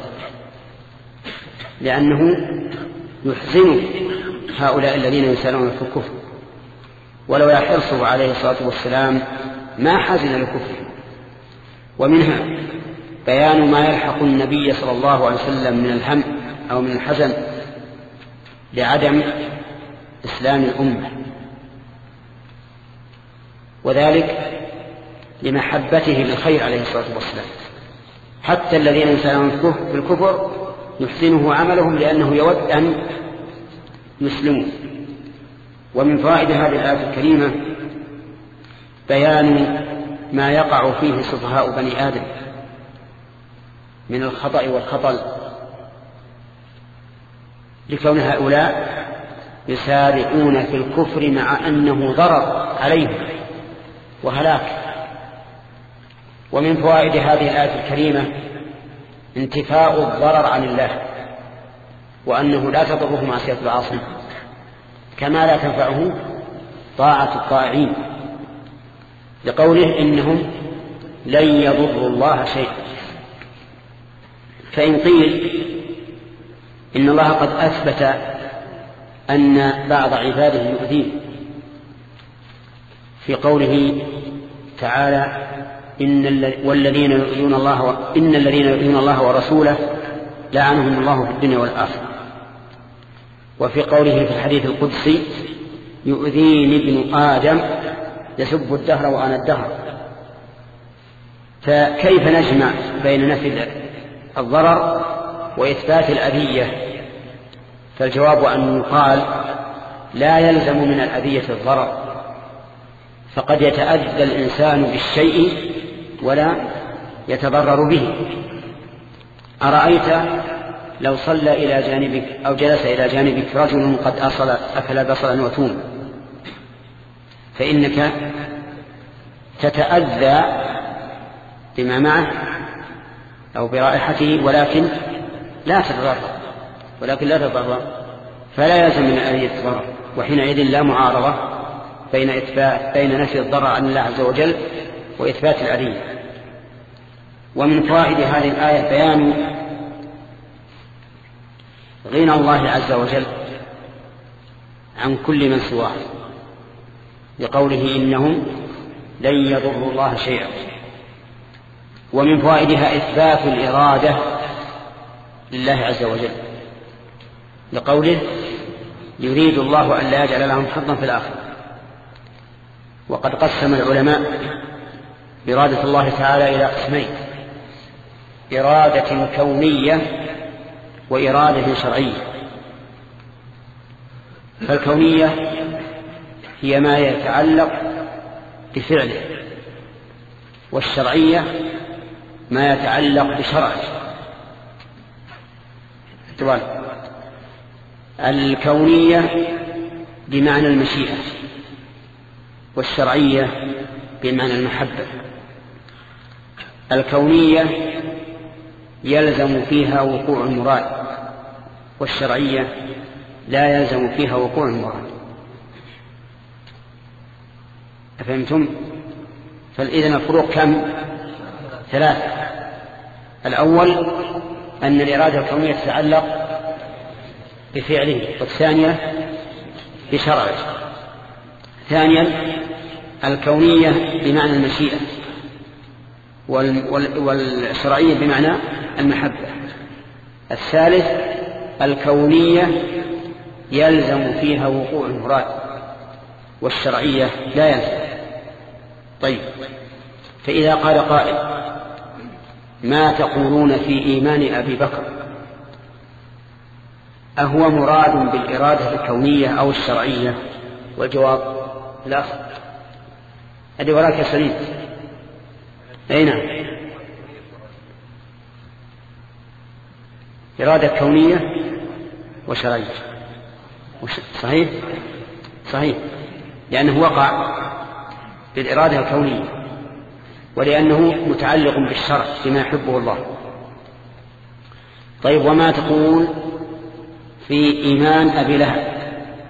لأنه يحزن هؤلاء الذين يسارعون في الكفر، ولو يحرصه عليه الصلاة والسلام ما حزن لكفره. ومنها بيان ما يلحق النبي صلى الله عليه وسلم من الهم أو من الحزن لعدم إسلام الأمة، وذلك لمحبته للخير عليه الصلاة والسلام. حتى الذين يسارعون في الكفر يحسنه عملهم لأنه يود أن يسلموا. ومن فوائد هذه الآية الكريمة بيان ما يقع فيه سفهاء بني آدم من الخطأ والخطل، لكون هؤلاء يسارعون في الكفر مع أنه ضرر عليهم وهلاك. ومن فوائد هذه الآية الكريمة انتفاء الضرر عن الله، وأنه لا تضره معصية العاصي كما لا تنفعه طاعة الطائعين، لقوله: إنهم لن يضروا الله شيئا. فإن قيل إن الله قد أثبت أن بعض عباده يؤذيه في قوله تعالى: إن والذين يؤذون الله و... إن الذين يؤذون الله ورسوله لعنهم الله في الدنيا والآخرة. وفي قوله في الحديث القدسي يؤذيني ابن آدم يسب الدهر وأنا الدهر. فكيف نجمع بين نفي الضرر وإثبات الأذية؟ فالجواب أن يقال لا يلزم من الأذية الضرر، فقد يتأذى الإنسان بالشيء ولا يتضرر به. أرأيت لو صلى إلى جانبك أو جلس إلى جانبك رجل قد أصل أكل بصلا وثوم، فإنك تتأذى بما معه أو برائحته ولكن لا تتضرر ولكن لا تتضرر فلا يلزم من الأذية الضرر. وحينئذ لا معارضة بين إثبات بين نفي الضرر عن الله عز وجل وإثبات الأذية. ومن فوائد هذه الآية بيان غنى الله عز وجل عن كل من سواه، لقوله إنهم لن يضروا الله شيئا. ومن فوائدها إثبات الإرادة لله عز وجل، لقوله يريد الله أن لا يجعل لهم حظا في الآخرة. وقد قسم العلماء إرادة الله تعالى إلى قسمين: إرادة كونية وإرادة شرعية. فالكونية هي ما يتعلق بفعله، والشرعية ما يتعلق بشرعه. الكونية بمعنى المشيئة، والشرعية بمعنى المحبة. الكونية يلزم فيها وقوع المراد، والشرعية لا يلزم فيها وقوع المراد. أفهمتم؟ فإذن الفروق كم؟ ثلاثة. الأول أن الإرادة الكونية تتعلق بفعله، والثانية بشرعه. ثانيا الكونية بمعنى المشيئة، والشرعية بمعنى المحبة. الثالث الكونية يلزم فيها وقوع المراد، والشرعية لا يلزم. طيب، فإذا قال قائل ما تقولون في إيمان أبي بكر؟ أهو مراد بالإرادة الكونية أو الشرعية؟ والجواب لا. أدي وراك يا سليم. أي نعم، إرادة كونية وشرعية. صحيح صحيح لأنه وقع بالإرادة الكونية، ولأنه متعلق بالشرع بما يحبه الله. طيب، وما تقول في إيمان أبي لهب؟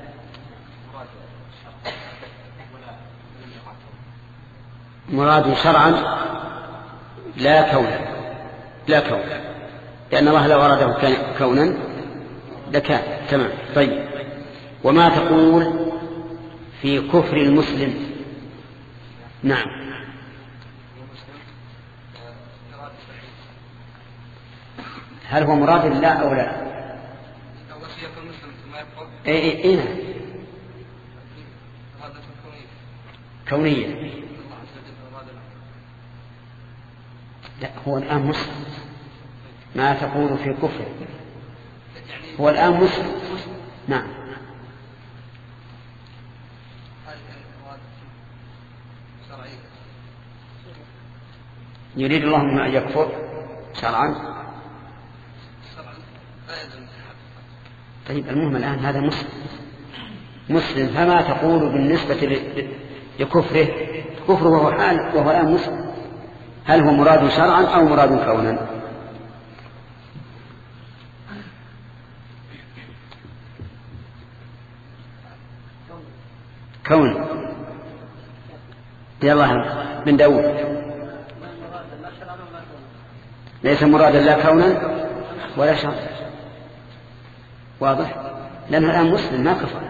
مراد شرعا لا كونا، لا كونا، لأن الله لو أراده كونا لكان. تمام. طيب، وما تقول في كفر المسلم؟ نعم، هل هو مراد الله أو لا؟ اي اي اي نعم، كونية. لا، هو الآن مسلم. ما تقول في كفر؟ هو الآن مسلم. نعم. يريد الله منه أن يكفر شرعا. طيب، المهم الآن هذا مسلم مسلم فما تقول بالنسبة لكفره؟ كفره وهو حال وهو الآن مسلم، هل هو مراد شرعا أو مراد كونا؟ كون. يلا بن داود، ليس مرادا لا كونا ولا شرعا. واضح؟ لأنه الآن مسلم ما كفر.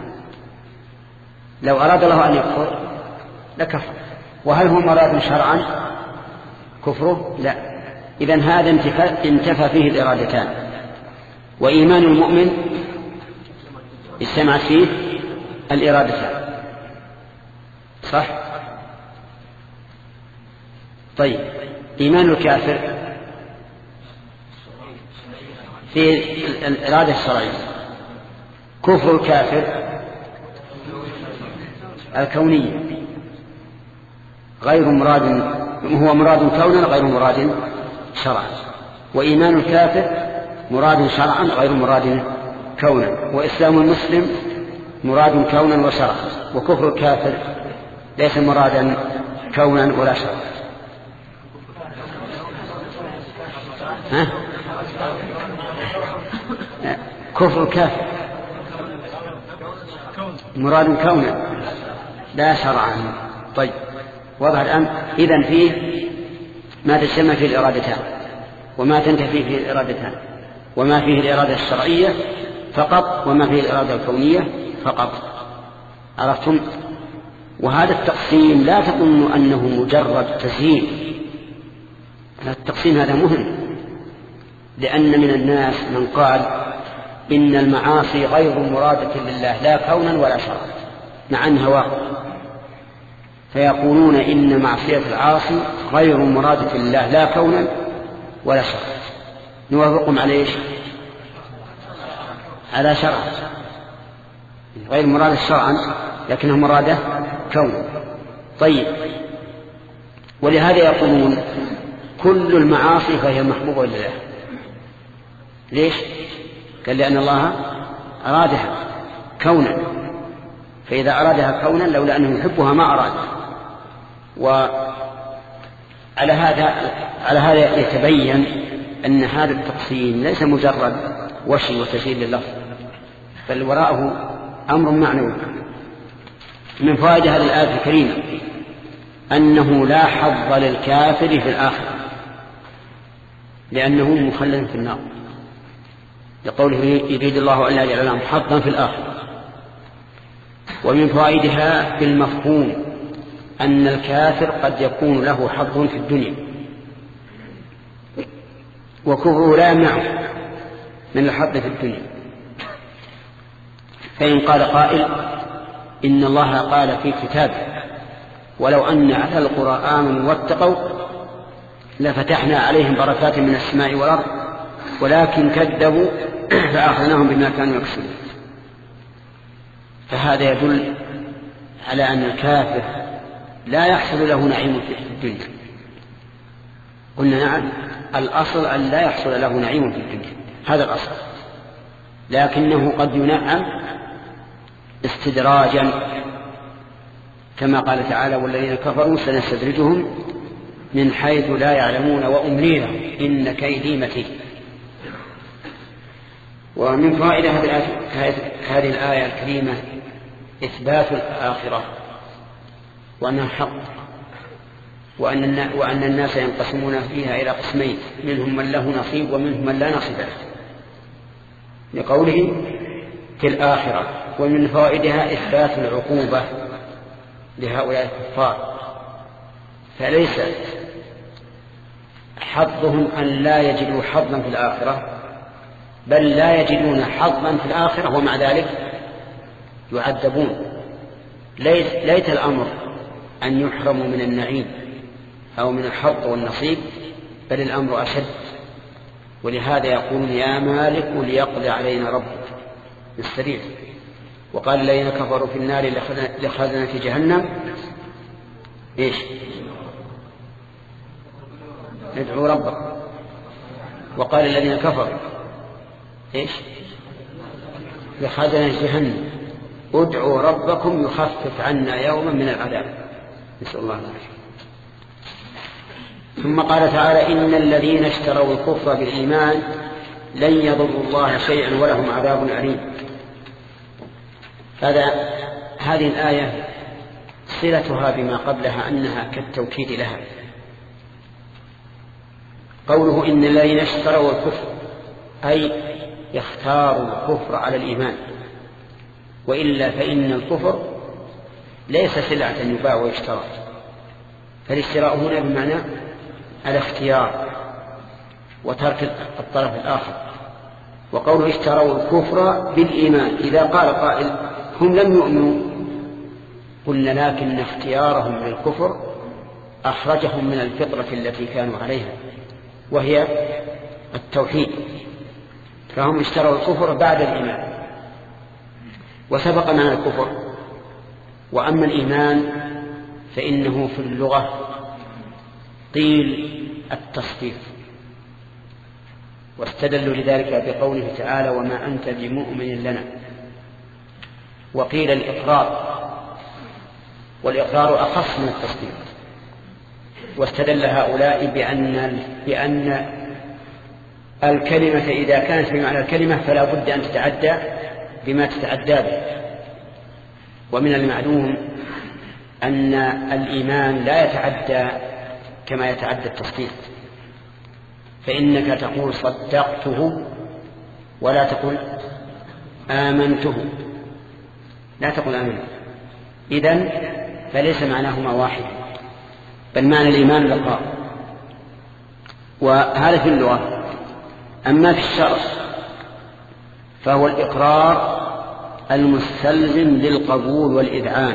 لو أراد الله أن يكفر لكفر. وهل هو مراد شرعا؟ كفره لا. إذن هذا انتفى فيه الإرادتان. وإيمان المؤمن اجتمعت فيه الإرادتان، صح؟ طيب إيمان الكافر في الإرادة الشرعية، كفر الكافر الكونية غير مراد، هو مراد كونا غير مراد شرعا. وإيمان الكافر مراد شرعا غير مراد كونا. وإسلام المسلم مراد كونا وشرعا. وكفر الكافر ليس مرادا كونا ولا شرعا. ها؟ كفر الكافر مراد كونا لا شرعا. طيب واضح الآن. إذن فيه ما تجتمع فيه الإرادتان وما تنتفي فيه الإرادتان، وما فيه الإرادة الشرعية فقط وما فيه الإرادة الكونية فقط. عرفتم؟ وهذا التقسيم لا تظن أنه مجرد تسهيل، التقسيم هذا مهم، لأن من الناس من قال إن المعاصي غير مرادة لله لا كونا ولا شرعا مع أنها واقع، فيقولون إن معصية العاصي غير مرادة لله لا كونا ولا شرعا. نوافقهم على إيش؟ على شرعا، غير مرادة شرعا لكنها مرادة كونا. طيب ولهذا يقولون كل المعاصي فهي محبوبة لله. ليش؟ قال لأن الله أرادها كونا، فإذا أرادها كونا لولا أنه يحبها ما أراد. وعلى هذا على هذا يتبين أن هذا التقسيم ليس مجرد وشي وتسهيل لللفظ، بل وراءه أمر معنوي. من فوائد هذه الآية الكريمة أنه لا حظ للكافر في الآخرة لأنه مخلد في النار، لقوله يريد الله أن لا يجعل لهم حظا في الآخرة. ومن فوائدها بالمفهوم أن الكافر قد يكون له حظ في الدنيا وكفره لا يمنعه من الحظ في الدنيا. فإن قال قائل إن الله قال في كتابه ولو أن أهل القرى آمنوا واتقوا لفتحنا عليهم بركات من السماء والأرض ولكن كذبوا فأخذناهم بما كانوا يكسبون، فهذا يدل على أن الكافر لا يحصل له نعيم في الدنيا. قلنا نعم، الأصل أن لا يحصل له نعيم في الدنيا، هذا الأصل، لكنه قد ينعم استدراجا كما قال تعالى والذين كفروا سنستدرجهم من حيث لا يعلمون وأملي لهم إن كيدي متين. ومن فوائد هذه الآية الكريمة إثبات الآخرة وأنها حق، وأن, وأن الناس ينقسمون فيها إلى قسمين، منهم من له نصيب ومنهم من لا نصيب له، لقوله في الآخرة. ومن فوائدها إثبات العقوبة لهؤلاء الكفار، فليس حظهم أن لا يجدوا حظا في الآخرة، بل لا يجدون حظا في الآخرة ومع ذلك يعذبون. ليت, ليت الأمر أن يحرموا من النعيم أو من الحظ والنصيب، بل الأمر أشد. ولهذا يقولون يا مالك ليقضي علينا ربك بالسريع. وقال الذين كفروا في النار لخزنة جهنم إيش؟ ادعوا ربك. وقال الذين كفروا إيش؟ لخزنة جهنم ادعوا ربكم يخفف عنا يوما من العذاب، نسأل الله العافية. ثم قال تعالى إن الذين اشتروا الكفر بالإيمان لن يضروا الله شيئا ولهم عذاب أليم. هذا هذه الآية صلتها بما قبلها أنها كالتوكيد لها. قوله إن الذين اشتروا الكفر أي يختاروا الكفر على الإيمان، وإلا فإن الكفر ليس سلعة يباع ويشترى، فالاشتراء هنا بمعنى الاختيار وترك الطرف الآخر. وقوله اشتروا الكفر بالإيمان، إذا قال قائل هم لم يؤمنوا قلنا لكن اختيارهم للكفر أخرجهم من الفطرة التي كانوا عليها وهي التوحيد، فهم اشتروا الكفر بعد الإيمان. وسبق معنا الكفر. وأما الإيمان فإنه في اللغة قيل التصديق، واستدلوا لذلك بقوله تعالى وما أنت بمؤمن لنا. وقيل الإقرار، والإقرار أخص من التصديق. واستدل هؤلاء بأن, بأن الكلمة إذا كانت بمعنى الكلمة فلا بد أن تتعدى بما تتعدى به. ومن المعلوم أن الإيمان لا يتعدى كما يتعدى التصديق، فإنك تقول صدقته ولا تقول آمنته، لا تقول آمنته، إذن فليس معناهما واحد، بل معنى الإيمان الإقرار. وهذا في اللغة. أما في الشرع فهو الإقرار المستلزم للقبول والإذعان،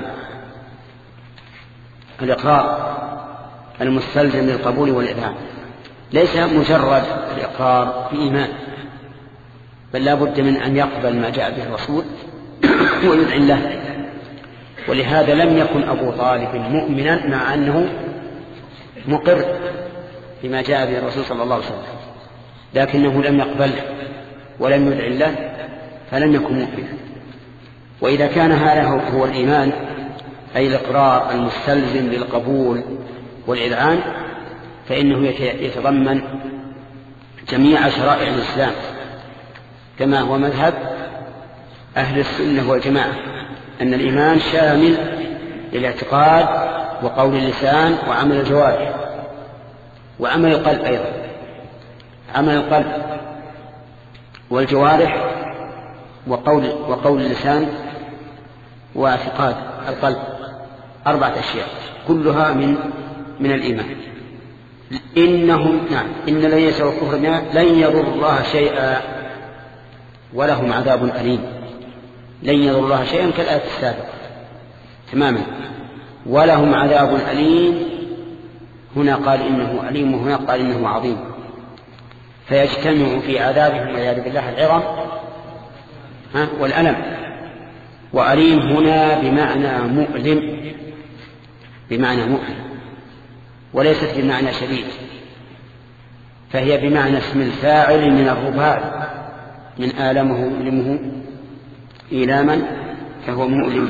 الإقرار المستلزم للقبول والإذعان، ليس مجرد الإقرار في إيمان، بل لا بد من أن يقبل ما جاء به الرسول ويذعن له. ولهذا لم يكن أبو طالب مؤمنا مع أنه مقر بما جاء به الرسول صلى الله عليه وسلم، لكنه لم يقبله ولم يذعن له فلم يكن مؤمنا. وإذا كان هذا هو الإيمان أي الإقرار المستلزم للقبول والإذعان فإنه يتضمن جميع شرائع الإسلام كما هو مذهب أهل السنة والجماعة، أن الإيمان شامل للاعتقاد وقول اللسان وعمل الجوارح وعمل القلب أيضا. عمل القلب والجوارح وقول, وقول اللسان واعتقاد القلب، أربعة أشياء كلها من من الإيمان. إنهم نعم إن لن يسعوا الكفر لن يضر الله شيئا ولهم عذاب أليم. لن يضر الله شيئا كالآية السابقة تماما، ولهم عذاب أليم. هنا قال إنه أليم وهنا قال إنه عظيم، فيجتمع في عذابهم والعياذ بالله العظم والألم. وأليم هنا بمعنى مؤلم، بمعنى مؤلم، وليست بمعنى شديد، فهي بمعنى اسم الفاعل من الرباع، من آلمه يؤلمه إيلاما فهو مؤلم.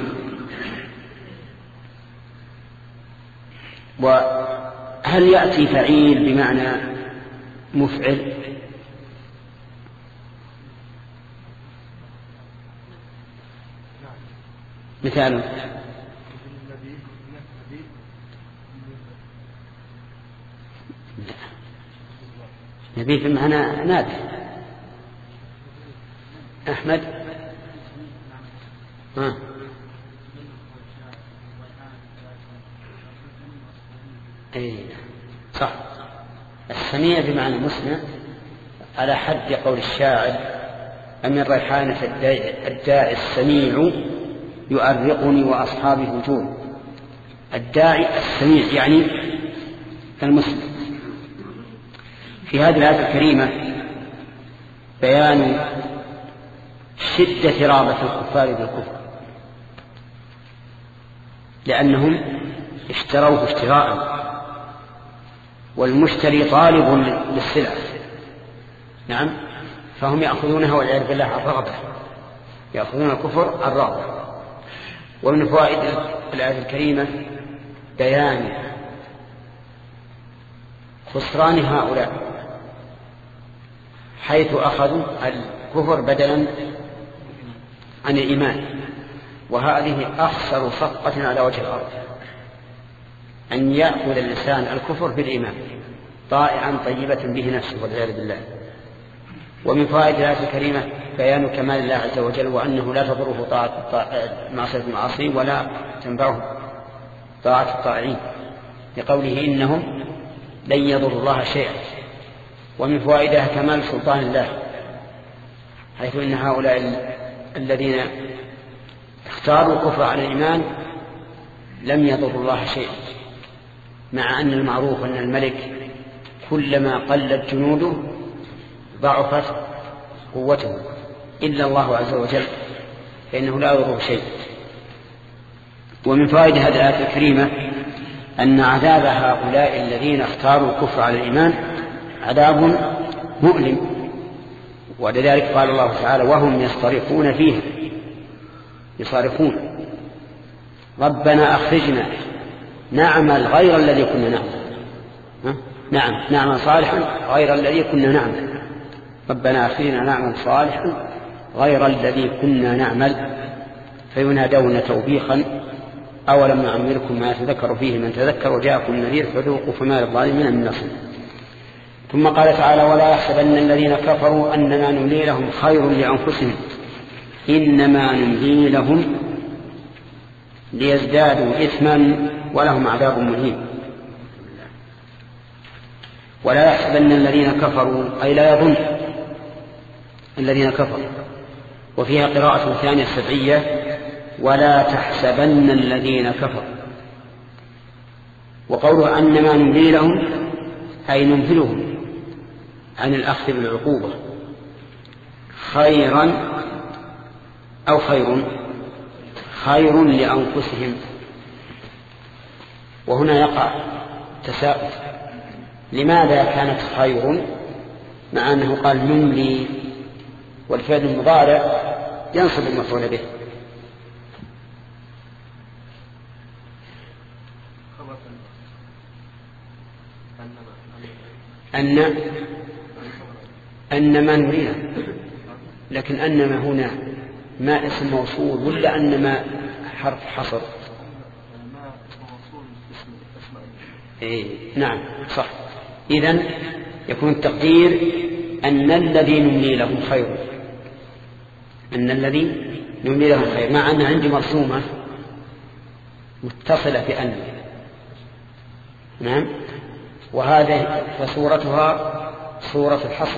وهل يأتي فعيل بمعنى مفعل؟ مثال نبي بمعنى نادر. أحمد ها أي صح. السميع بمعنى مسمع على حد قول الشاعر أن الريحانة الداعي السميع يؤرقني وأصحابي هجوم. الداعي السميع يعني المسلم. في هذه الآية الكريمة بيان شدة رغبة الكفار بالكفر، لأنهم اشتروه اشتراء، والمشتري طالب للسلعة. نعم، فهم يأخذونها والعياذ بالله الرغبة، يأخذون الكفر الرغبة. ومن فوائد الآية الكريمة بيان خسران هؤلاء حيث أخذوا الكفر بدلا عن الإيمان، وهذه أخسر صفقة على وجه الأرض، أن يأخذ الإنسان الكفر بالإيمان طائعا طيبة به نفسه والعياذ بالله. ومن فوائد الآية الكريمة بيان كمال الله عز وجل، وأنه لا تضره طاعة معصية المعاصي ولا تنفعه طاعة الطائعين، لقوله إنهم لن يضر الله شيئا. ومن فوائدها كمال سلطان الله، حيث إن هؤلاء الذين اختاروا الكفر على الإيمان لم يضروا الله شيئا، مع أن المعروف أن الملك كلما قلت جنوده ضعفت قوته، إلا الله عز وجل فإنه لا يضره شيء. ومن فوائد هذه الآية الكريمة أن عذاب هؤلاء الذين اختاروا الكفر على الإيمان عذاب مؤلم، ولذلك قال الله تعالى وهم يصطرخون فيه، يصارخون ربنا أخرجنا نعمل غير الذي كنا نعمل، نعم نعمل صالحا غير الذي كنا نعمل، ربنا أخرجنا نعمل صالحا غير الذي كنا نعمل، فينادون توبيخا أولم نعمركم ما يتذكر فيه من تذكر وجاءكم النذير فذوقوا فما للظالمين من نصير. ثم قال تعالى ولا يحسبن الذين كفروا أننا نملي لهم خير لأنفسهم إنما نملي لهم ليزدادوا إثما ولهم عذاب مهين. ولا يحسبن الذين كفروا أي لا يظن الذين كفروا. وفيها قراءة ثانية سبعية ولا تحسبن الذين كفروا. وقوله أنما نملي لهم أي نمهلهم عن الأخذ بالعقوبة خيرا أو خير خير لأنفسهم. وهنا يقع تساؤل لماذا كانت خير مع أنه قال نملي والفعل المضارع ينصب المفعول به. أن أن ما نريده، لكن أنما هنا ما اسم موصول ولا أنما حرف حصر؟ إيه نعم صح. إذن يكون التقدير أن الذي نملي لهم خير، أن الذي نملي لهم خير، مع أن عندي مرسومة متصلة بأن نعم، وهذه فصورتها صورة الحصر،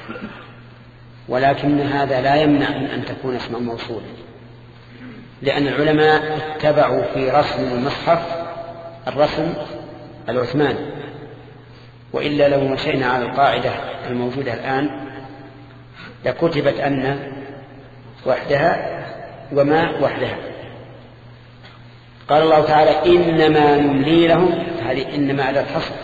ولكن هذا لا يمنع من أن تكون اسما موصولا، لأن العلماء اتبعوا في رسم المصحف الرسم العثماني، وإلا لو مشينا على القاعدة الموجودة الآن لكتبت أن وحدها وما وحدها. قال الله تعالى إنما نملي لهم، هذه إنما على الحصر،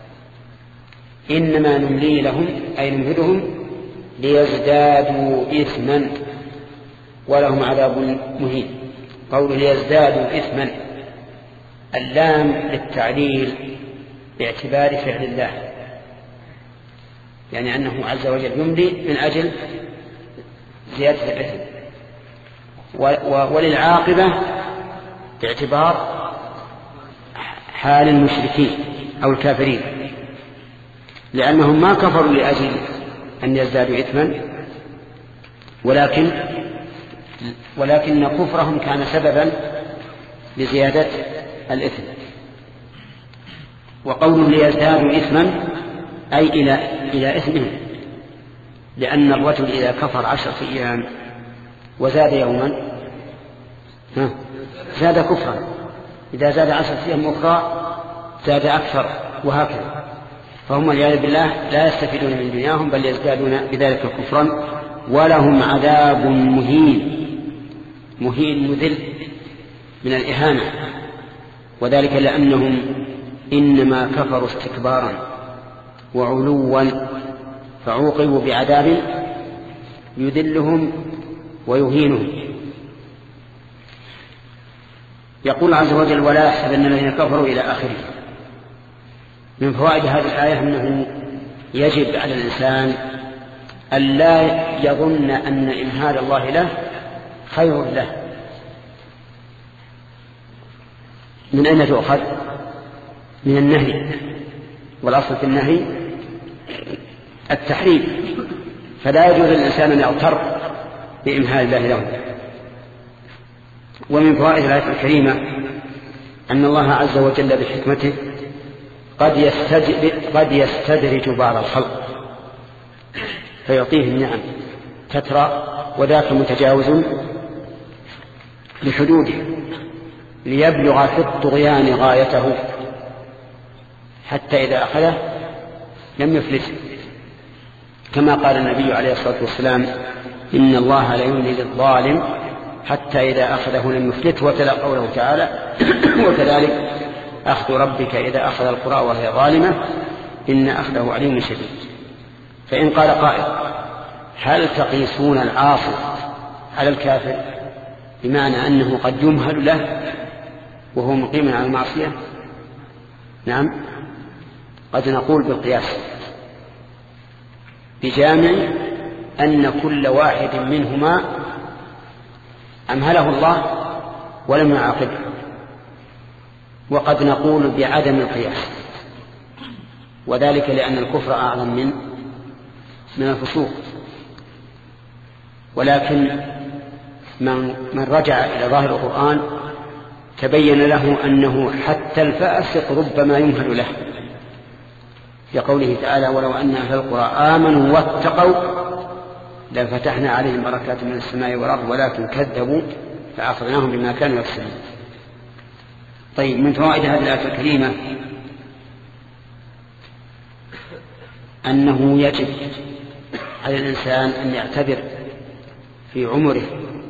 إنما نملي لهم أي نمهلهم ليزدادوا إثما ولهم عذاب مهين. قول ليزدادوا إثما اللام للتعليل باعتبار فعل الله، يعني أنه عز وجل يملي من أجل زيادة الإثم، وللعاقبة باعتبار حال المشركين أو الكافرين، لأنهم ما كفروا لأجل أن يزدادوا إثما، ولكن ولكن كفرهم كان سببا لزيادة الإثم. وقول ليزدادوا إثما أي إلى إلى إثمهم، لأن الرجل إذا كفر عشرة أيام وزاد يوما ها زاد كفرا، إذا زاد عشرة أيام أخرى زاد أكثر، وهكذا. فهم والعياذ بالله لا يستفيدون من دنياهم بل يزدادون بذلك كفرا ولهم عذاب مهين. مهين مذل من الإهانة، وذلك لأنهم إنما كفروا استكبارا وعلوا فعوقبوا بعذاب يذلهم ويهينهم. يقول عز وجل ولا يحسبن الذين كفروا إلى آخره. من فوائد هذه الآية أنه يجب على الإنسان أن لا يظن أن إمهال الله له خير له. من أين تؤخذ؟ من النهي، والأصل في النهي التحريم، فلا يجوز للإنسان أن يغتر بإمهال الله له. ومن فوائد الآية الكريمة أن الله عز وجل بحكمته قد يستدرج, قد يستدرج بعض الخلق فيعطيهم نعم تترى، وذاك متجاوز لحدوده ليبلغ في الطغيان غايته حتى إذا أخذه لم يفلته، كما قال النبي عليه الصلاة والسلام: إن الله لا يملي للظالم حتى إذا أخذه لم يفلته، وتلا قوله تعالى: وكذلك أخذ ربك إذا أخذ القرى وهي ظالمة إن أخذه عليم شديد. فإن قال قائل: هل تقيسون العاصي على الكافر بمعنى أنه قد يمهل له وهو مقيم على المعصية؟ نعم، قد نقول بالقياس بجامع أن كل واحد منهما أمهله الله ولم يعاقبه، وقد نقول بعدم القياس، وذلك لأن الكفر أعظم من من الفسوق. ولكن من, من رجع إلى ظاهر القرآن تبين له أنه حتى الفاسق ربما يمهل له، لقوله تعالى: ولو أن أهل القرى آمنوا واتقوا لفتحنا عليهم بركات من السماء والأرض ولكن كذبوا فأخذناهم بما كانوا يكسبون. طيب، من فوائد هذه الآية الكريمة أنه يجب على الإنسان أن يعتبر في عمره،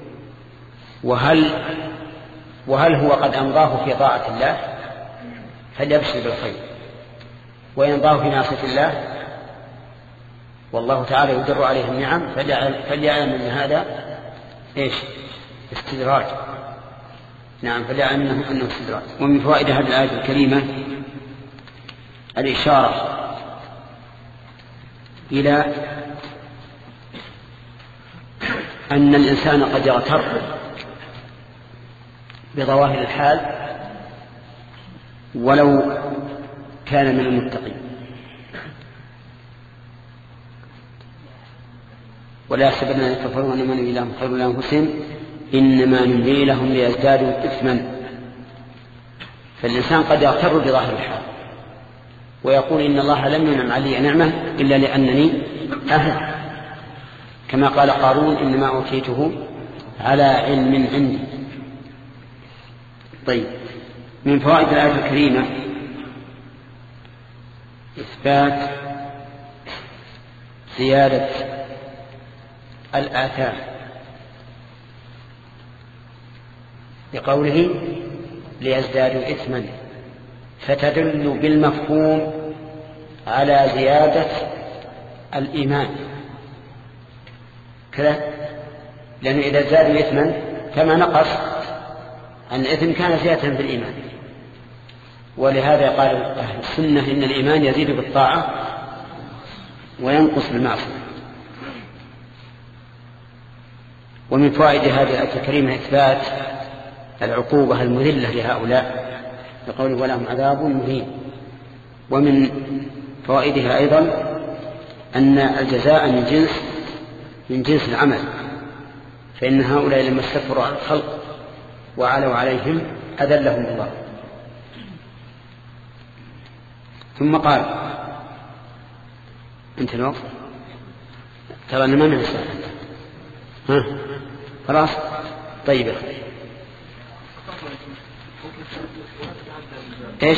وهل وهل هو قد أمضاه في طاعة الله فليبشر بالخير، وإن أمضاه في معصية الله والله تعالى يدر عليه النعم فليعلم أن هذا إيش؟ استدراج. نعم، فليعلم أنه, أنه استدراج. ومن فوائد هذه الآية الكريمة الإشارة إلى أن الإنسان قد يغتر بظواهر الحال ولو كان من المتقين، ولا يحسبن الذين كفروا أنما نملي لهم خير لأنفسهم إنما نملي لهم ليزدادوا إثما. فالإنسان قد يغتر بظاهر الحال ويقول: إن الله لم ينعم علي نعمة إلا لأنني أهل، كما قال قارون: إنما أوتيته على علم عندي. طيب، من فوائد الآية الكريمة إثبات زيادة الآثام بقوله ليزدادوا إثما، فتدل بالمفهوم على زيادة الإيمان كذا، لأنه إذا زادوا إثما كما نقص أن الإثم كان زيادة بالإيمان. ولهذا قال أهل السنة: إن الإيمان يزيد بالطاعة وينقص بالمعصية. ومن فوائد هذه الآية الكريمة إثبات العقوبة المذلة لهؤلاء بقوله: ولهم عذاب مهين. ومن فوائدها أيضا أن الجزاء من جنس من جنس العمل، فإن هؤلاء لما استكبروا على الخلق وعلوا عليهم أذلهم الله. ثم قال: انت الوقت ترى أن ما من الساعة. ها خلاص؟ طيب، ايش؟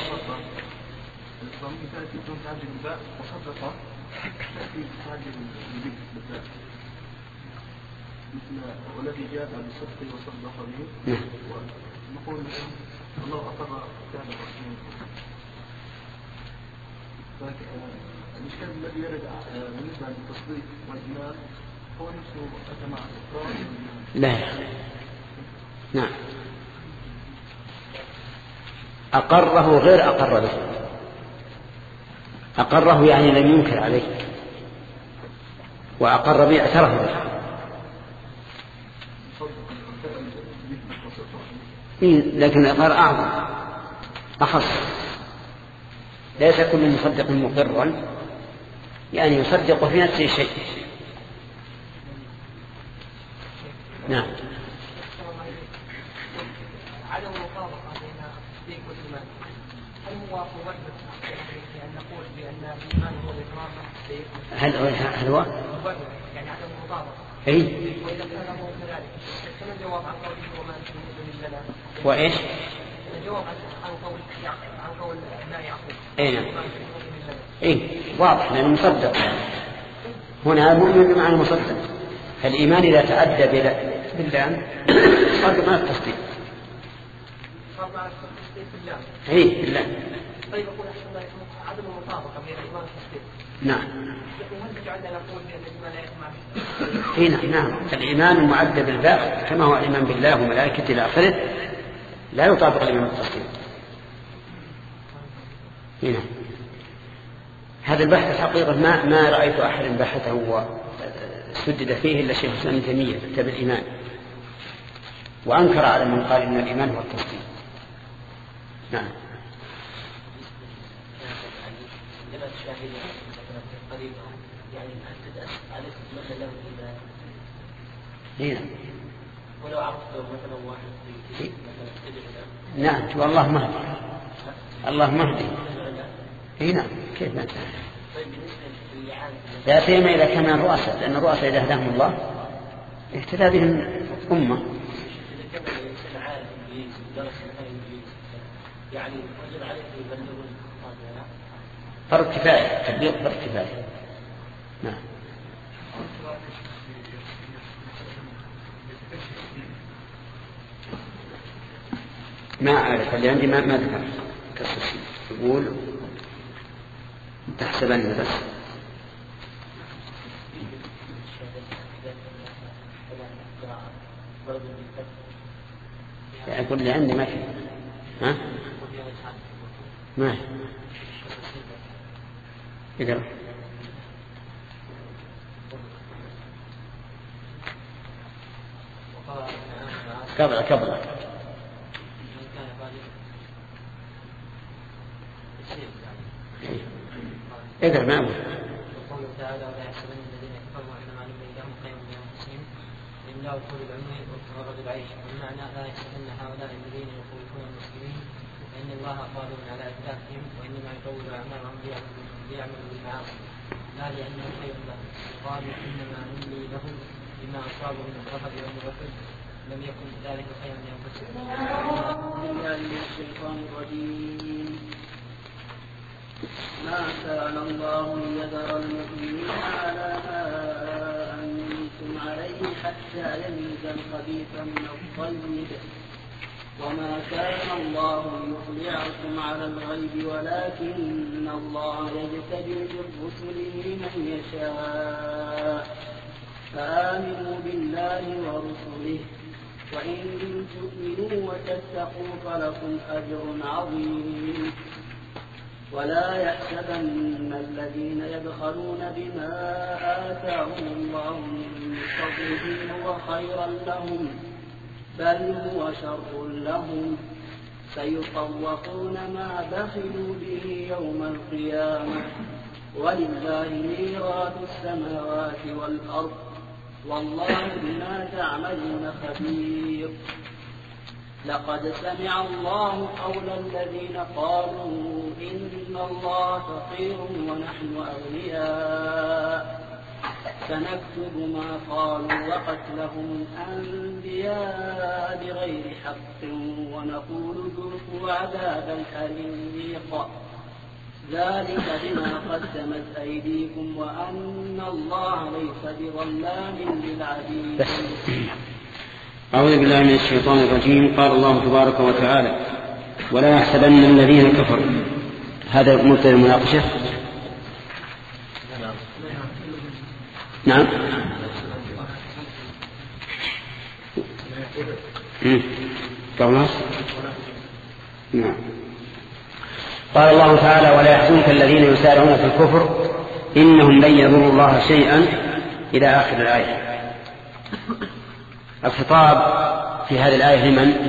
والذي جاء بالصدق وصدق به، ونقول الله أقر كتاب الرسول. فالإشكال الذي يرد بالنسبة للتصديق والإيمان هو نفسه أتى مع الإقرار. لا، نعم، أقره غير أقر به. أقره يعني لم ينكر عليه، وأقر به اعترف به. لكن الإقرار أعظم أخص. ليس كل مصدق مقرا، يعني يصدق في نفسه شيء. نعم. عدم المطابقة بين التصديق والإيمان هل هو مبرر الإيمان هو الإقرار بالتصديق. هل هل هو؟ يعني عدم المطابقة. أي. وإذا كان هو كذلك فما الجواب عن قوله وما تنزل لنا؟ وإيش؟ الجواب عن قول عن قول لا يعقوب. أي نعم. إيه واضح لأنه مصدق. هنا مؤمن بمعنى مصدق. فالإيمان إذا تعدى بالله صار مع التصديق. صار مع التصديق بالله. إيه بالله. طيب أقول أحسن الله يكون عدم المطابقة بين الإيمان والتصديق. نعم. وهل جعلنا نقول بأن الإيمان لا يجمع؟ إيه نعم. الإيمان المعدى بالباء كما هو الإيمان بالله وملائكته إلى آخره لا يطابق الإيمان بالتصديق. هنا هذا البحث الحقيقة ما ما رأيت أحد بحثه وسدد فيه إلا شيخ الإسلام ابن تيمية في كتاب الإيمان، وأنكر على من قال إن الإيمان هو التصديق. نعم. هنا ولو عرفت مثلا واحد نعم والله مهدي الله مهدي. اي نعم كيف ما تعرف. لا سيما اذا كان الرؤساء، لان الرؤساء اذا هداهم الله اهتدى بهم امه. يعني وجب عليه يبلغ فرض كفايه، تبليغ فرض كفايه. نعم. ما أعرف اللي عندي ما ما ذكر كالصوصي يقول تحسبن بس يعني يقول لي عندي ما في ها ما يقرأ قبل قبل اقرأ ما أقول. وقوله تعالى ولا يحسبن الذين كفروا انما نملي لهم خير من انفسهم ان الله طول العمر وغرض العيش، والمعنى لا يحسبن هؤلاء الذين يخوفون المسلمين فان الله قادر على اهلاكهم، وانما يطول اعمارهم ليعملوا بالمعاصي لا لانه خير لهم. قالوا انما نملي لهم بما اصابوا من الظفر والمغفر لم يكن ذلك خيرا لانفسهم. الشيطان الرجيم. ما كان الله ليذر المؤمنين على ما أنتم عليه حتى يميز الخبيث من الطيب، وما كان الله ليطلعكم على الغيب ولكن الله يجتبي برسله من يشاء، فآمنوا بالله ورسله، وإن تؤمنوا وتتقوا فلكم أجر عظيم. ولا يحسبن الذين يبخلون بما آتاهم الله من فضله هو خيرا لهم، بل هو شر لهم، سيطوقون ما بخلوا به يوم القيامة، ولله ميراث السماوات والأرض، والله بما تعملون خبير. لقد سمع الله قول الذين قالوا إن الله فقير ونحن أغنياء، سنكتب ما قالوا وقتلهم الأنبياء بغير حق، ونقول ذوقوا عذاب الحريق، ذلك بما قدمت أيديكم وأن الله ليس بظلام للعبيد. أعوذ بالله من الشيطان الرجيم. قال الله تبارك وتعالى ولا يحسبن الذين كفروا. هذا مبتدأ المناقشة. نعم قال نعم قال الله تعالى ولا يحزنك الذين يسارعون في الكفر إنهم لن يضروا الله شيئا إلى آخر الآية. الخطاب في هذه الآية لمن؟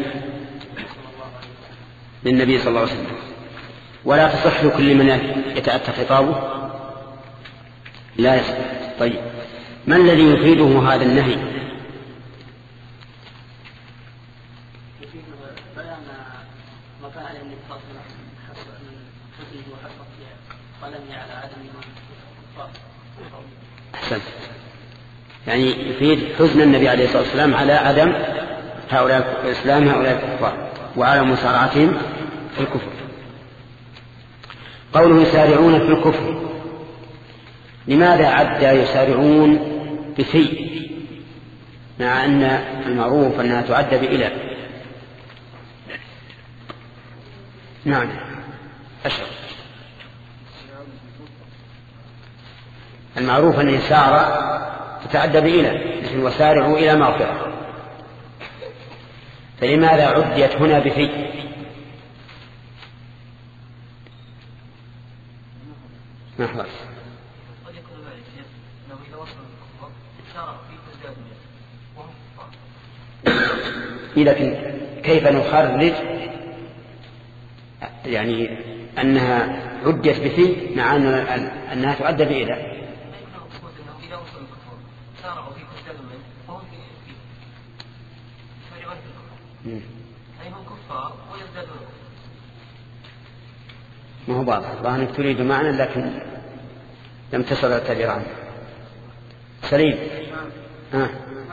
للنبي صلى الله عليه وسلم. ولا تصح لكل من يتأتى خطابه لا يصح. طيب ما الذي يفيده هذا النهي؟ بيان مكان النفاق حسنه وحسن قلمي على عدم أحسنت. يعني يفيد حزن النبي عليه الصلاة والسلام على عدم هؤلاء الإسلام هؤلاء الكفار وعلى مسارعتهم في الكفر. قوله يسارعون في الكفر، لماذا عد يسارعون بفي مع أن المعروف أنها تعد بإلى؟ نعم أشعر المعروف أن يسار تتعدى بإلى، مثل وسارعوا إلى مغفرة، فلماذا عديت هنا بفي؟ ما حضر لكن كيف نخرج يعني أنها عدت بفي مع أنها تعد بإلى؟ ما هو واضح، الله أنك تريد معنى لكن لم تصل التعبير عنه. سليم. آه.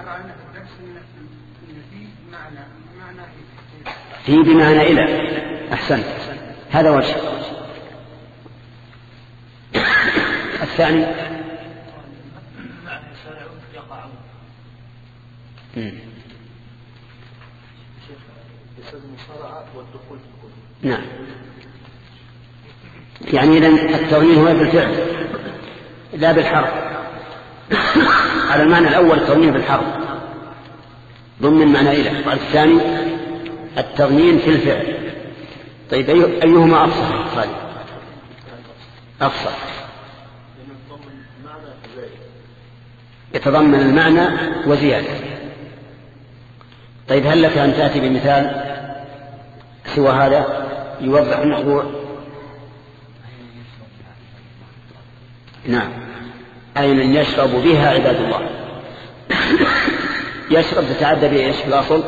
في بمعنى إلى. أحسنت، هذا وجه. الثاني نعم، يعني إذن التضمين هو بالفعل لا بالحرف. على المعنى الأول التضمين بالحرف ضمن معنى إلى، والثاني التضمين في الفعل. طيب أيهما أفصح؟ خالد أفصح يتضمن المعنى وزيادة. طيب هل لك أن تأتي بمثال سوى هذا يوضح الموضوع؟ نعم، أين يشرب بها عباد الله. يشرب تتعدى بإيش في الأصل؟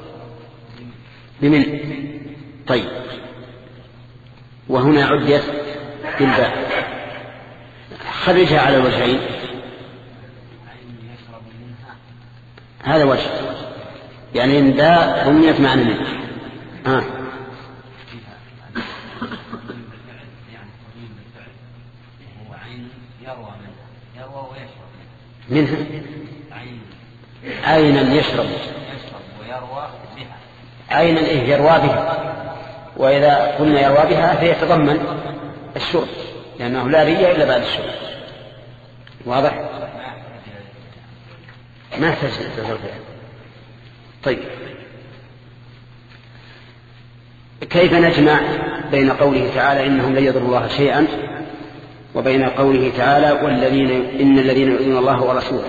بمن. طيب وهنا عدت بالباء، خرجها على الوجهين. هذا وجه، يعني إن باء ضمنت معنى منه. آه. منها عينا يشرب ويروى بها، عينا إيه يروى بها، وإذا قلنا يروى بها فيتضمن الشرب لأنه لا رية إلا بعد الشرب. واضح؟ ما احتاج للتوفيق. طيب كيف نجمع بين قوله تعالى إنهم لن يضروا الله شيئا وبين قوله تعالى والذين إن الذين يؤذون الله ورسوله؟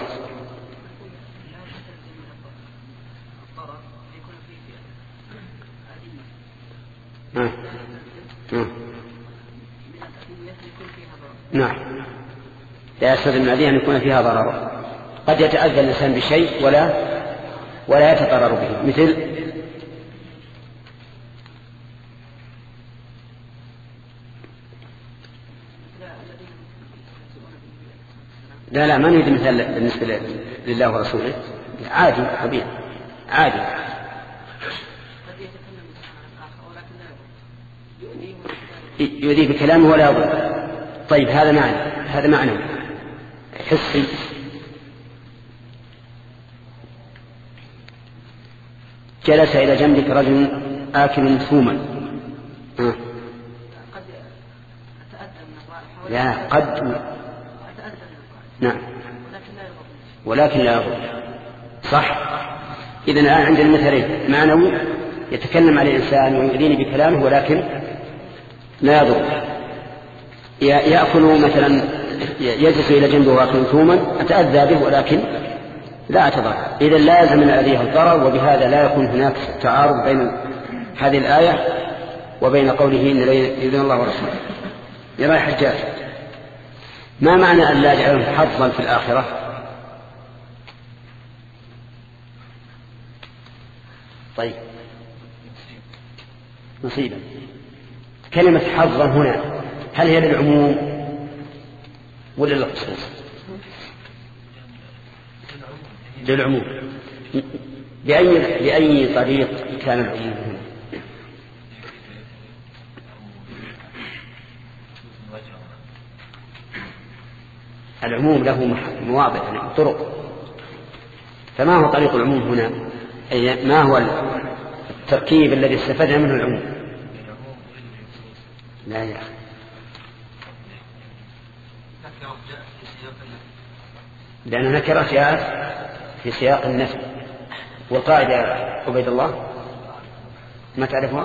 آه. آه. نعم، لا يستلزم الذي أن يكون فيها ضرر. قد يتأذى الإنسان بشيء ولا ولا يتضرر به، مثل لا لا ما نريد مثال بالنسبة لله ورسوله، عادي طبيعي عادي. يؤذي بكلامه ولا يضر. طيب هذا معنى هذا معنى حسي. جلس إلى جنبك رجل آكل ثوما. آه. لا قد نعم ولكن لا يضر. صح. إذن الآن عندنا مثلين، معنوي يتكلم على الإنسان ويؤذيني بكلامه ولكن لا يضر. يأكل مثلا يجلس إلى جنبه وآكل ثوما أتأذى به ولكن لا أتضرر. إذن لازم من أذيه الضرر، وبهذا لا يكون هناك تعارض بين هذه الآية وبين قوله إن يؤذون الله ورسوله. يا حجاج، ما معنى أن لا يجعلهم حظا في الآخرة؟ طيب نصيبا. كلمة حظا هنا هل هي للعموم ولا للخصوص؟ للعموم. بأي بأي طريق كان العموم هنا؟ العموم له مواضع يعني طرق، فما هو طريق العموم هنا؟ أي ما هو التركيب الذي استفدنا منه العموم؟ لا يا أخي، لأن نكرة جاءت في سياق النفي، والقاعدة عبيد الله ما تعرفها؟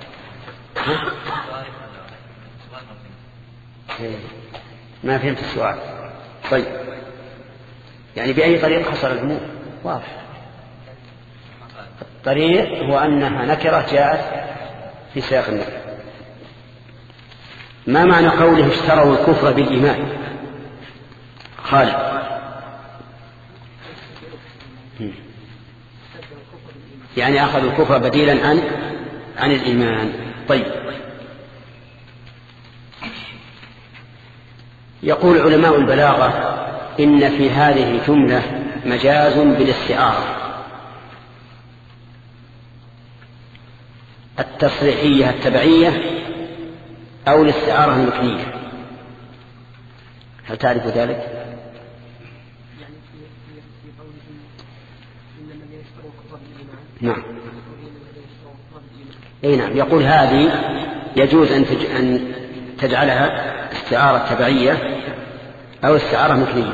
ما فهمت السؤال. طيب يعني بأي طريق حصل العموم؟ واضح. الطريق هو أنها نكرة جاءت في سياق النفي. ما معنى قوله اشتروا الكفر بالإيمان؟ خالد. يعني أخذوا الكفر بديلا عن عن الإيمان. طيب يقول علماء البلاغة إن في هذه الجملة مجاز بالاستعارة التصريحية التبعية أو الاستعارة المكنية. هل تعرف ذلك؟ نعم. أي نعم. يقول هذه يجوز أن, تج... أن تجعلها استعارة تبعية أو استعارة مكنية.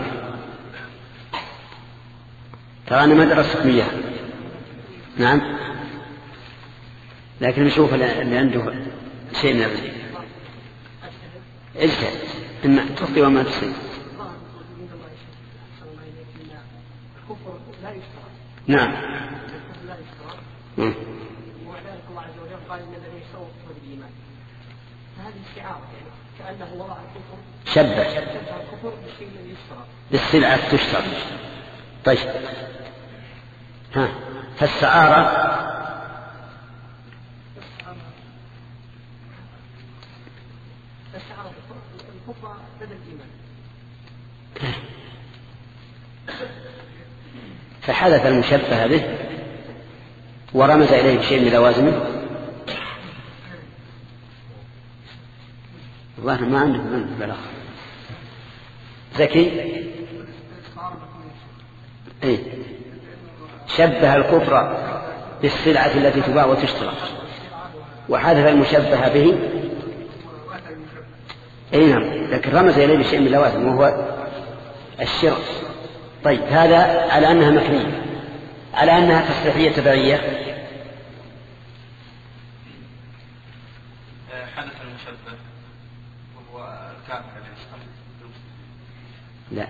ترى أنا ما درست مياه. نعم، لكن نشوف اللي عنده شيء من العلم. اجتهد، إما تخطئ وما تصيب. نعم. وذلك الله عز وجل قال ان الذين اشتروا الكفر بالايمان، فهذه استعاره يعني كانه وضع الكفر شبه الكفر بالشيء الذي يشترى بالسلعه تشترى. طيب ها فالسعاره فالسعاره الكفر بدل الايمان، فحدث المشبه به ورمز إليه شيء من لوازمه. والله ما عنده من بلاغ ذكي. إيه؟ شبه الكفر بالسلعة التي تباع وتشترى وحدث المشبه به. أي نعم، لكن رمز إليه بشيء من لوازم وهو الشراء. طيب هذا على أنها مكنية. على أنها تصريحية تبعية حدث المشبه وهو الكافر لا.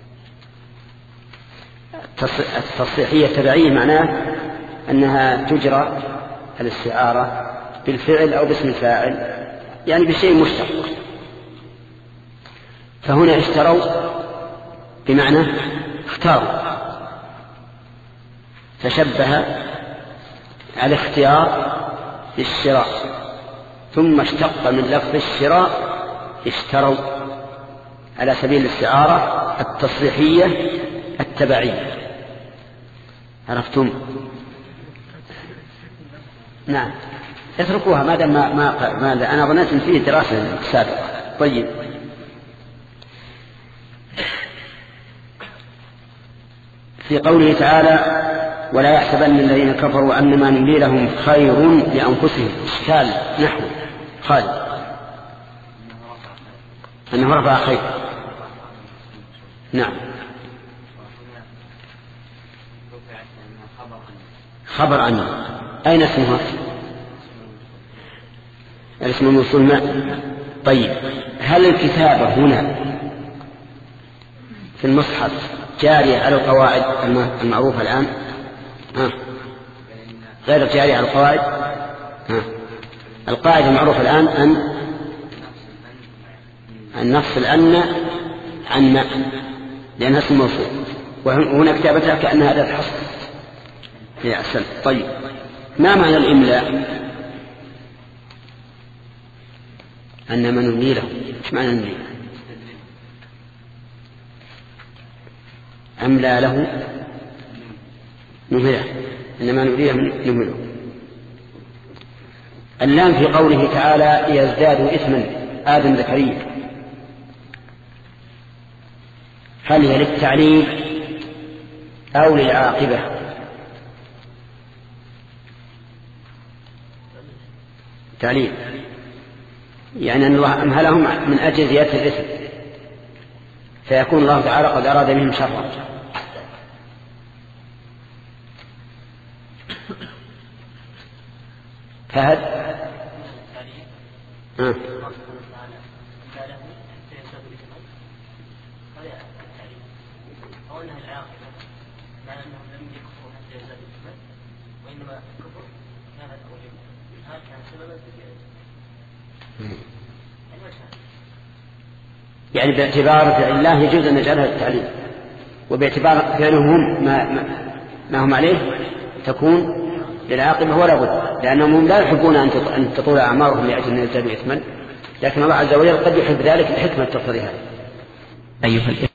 التصريحية التبعية معناه أنها تجرى الاستعارة بالفعل أو باسم الفاعل، يعني بشيء مشترك. فهنا اشتروا بمعنى اختاروا، فشبه على اختيار بالشراء، ثم اشتق من لفظ الشراء اشتروا على سبيل الاستعارة التصريحية التبعية. عرفتم؟ نعم، اتركوها ما دام ما, ما, ما أنا ظننت إن فيه دراسة سابقة. طيب في قوله تعالى ولا يحسبن الذين كفروا أنما نملي لهم خير لأنفسهم، إشكال نحو خالد أنه رفع خير. نعم، خبر عنه. أين اسمها؟ الاسم الموصول ما. طيب هل الكتابة هنا في المصحف جارية على القواعد المعروفة الآن؟ ها. غير جارية على القواعد. ها. القاعدة المعروفة الآن أن أن نفصل أن عن ما لأنها اسم موصول، وهنا كتابتها كأنها أداة حصر. هي أحسن. طيب ما معنى الإملاء؟ أن من نملي له. إيش معنى نملي؟ أملى له نهله، إنما نريد نهله. اللام في قوله تعالى يزداد إثما آدم زكريا، هل هي للتعليل أو للعاقبة؟ تعليل، يعني أن الله أمهلهم من أجل زيادة الإثم، فيكون الله تعالى قد أراد بهم شرا. فهد آه. يعني باعتبار فعل الله يجوز أن نجعلها للتعليم، وباعتبار فعلهم هم ما, ما, ما هم عليه تكون للعاقبة ولا بد، لأنهم لا يحبون أن تطول أعمارهم لأجل أن يزدادوا إثما، لكن الله عز وجل قد يحب ذلك لحكمة تقتضي هذا. أيها الإخوة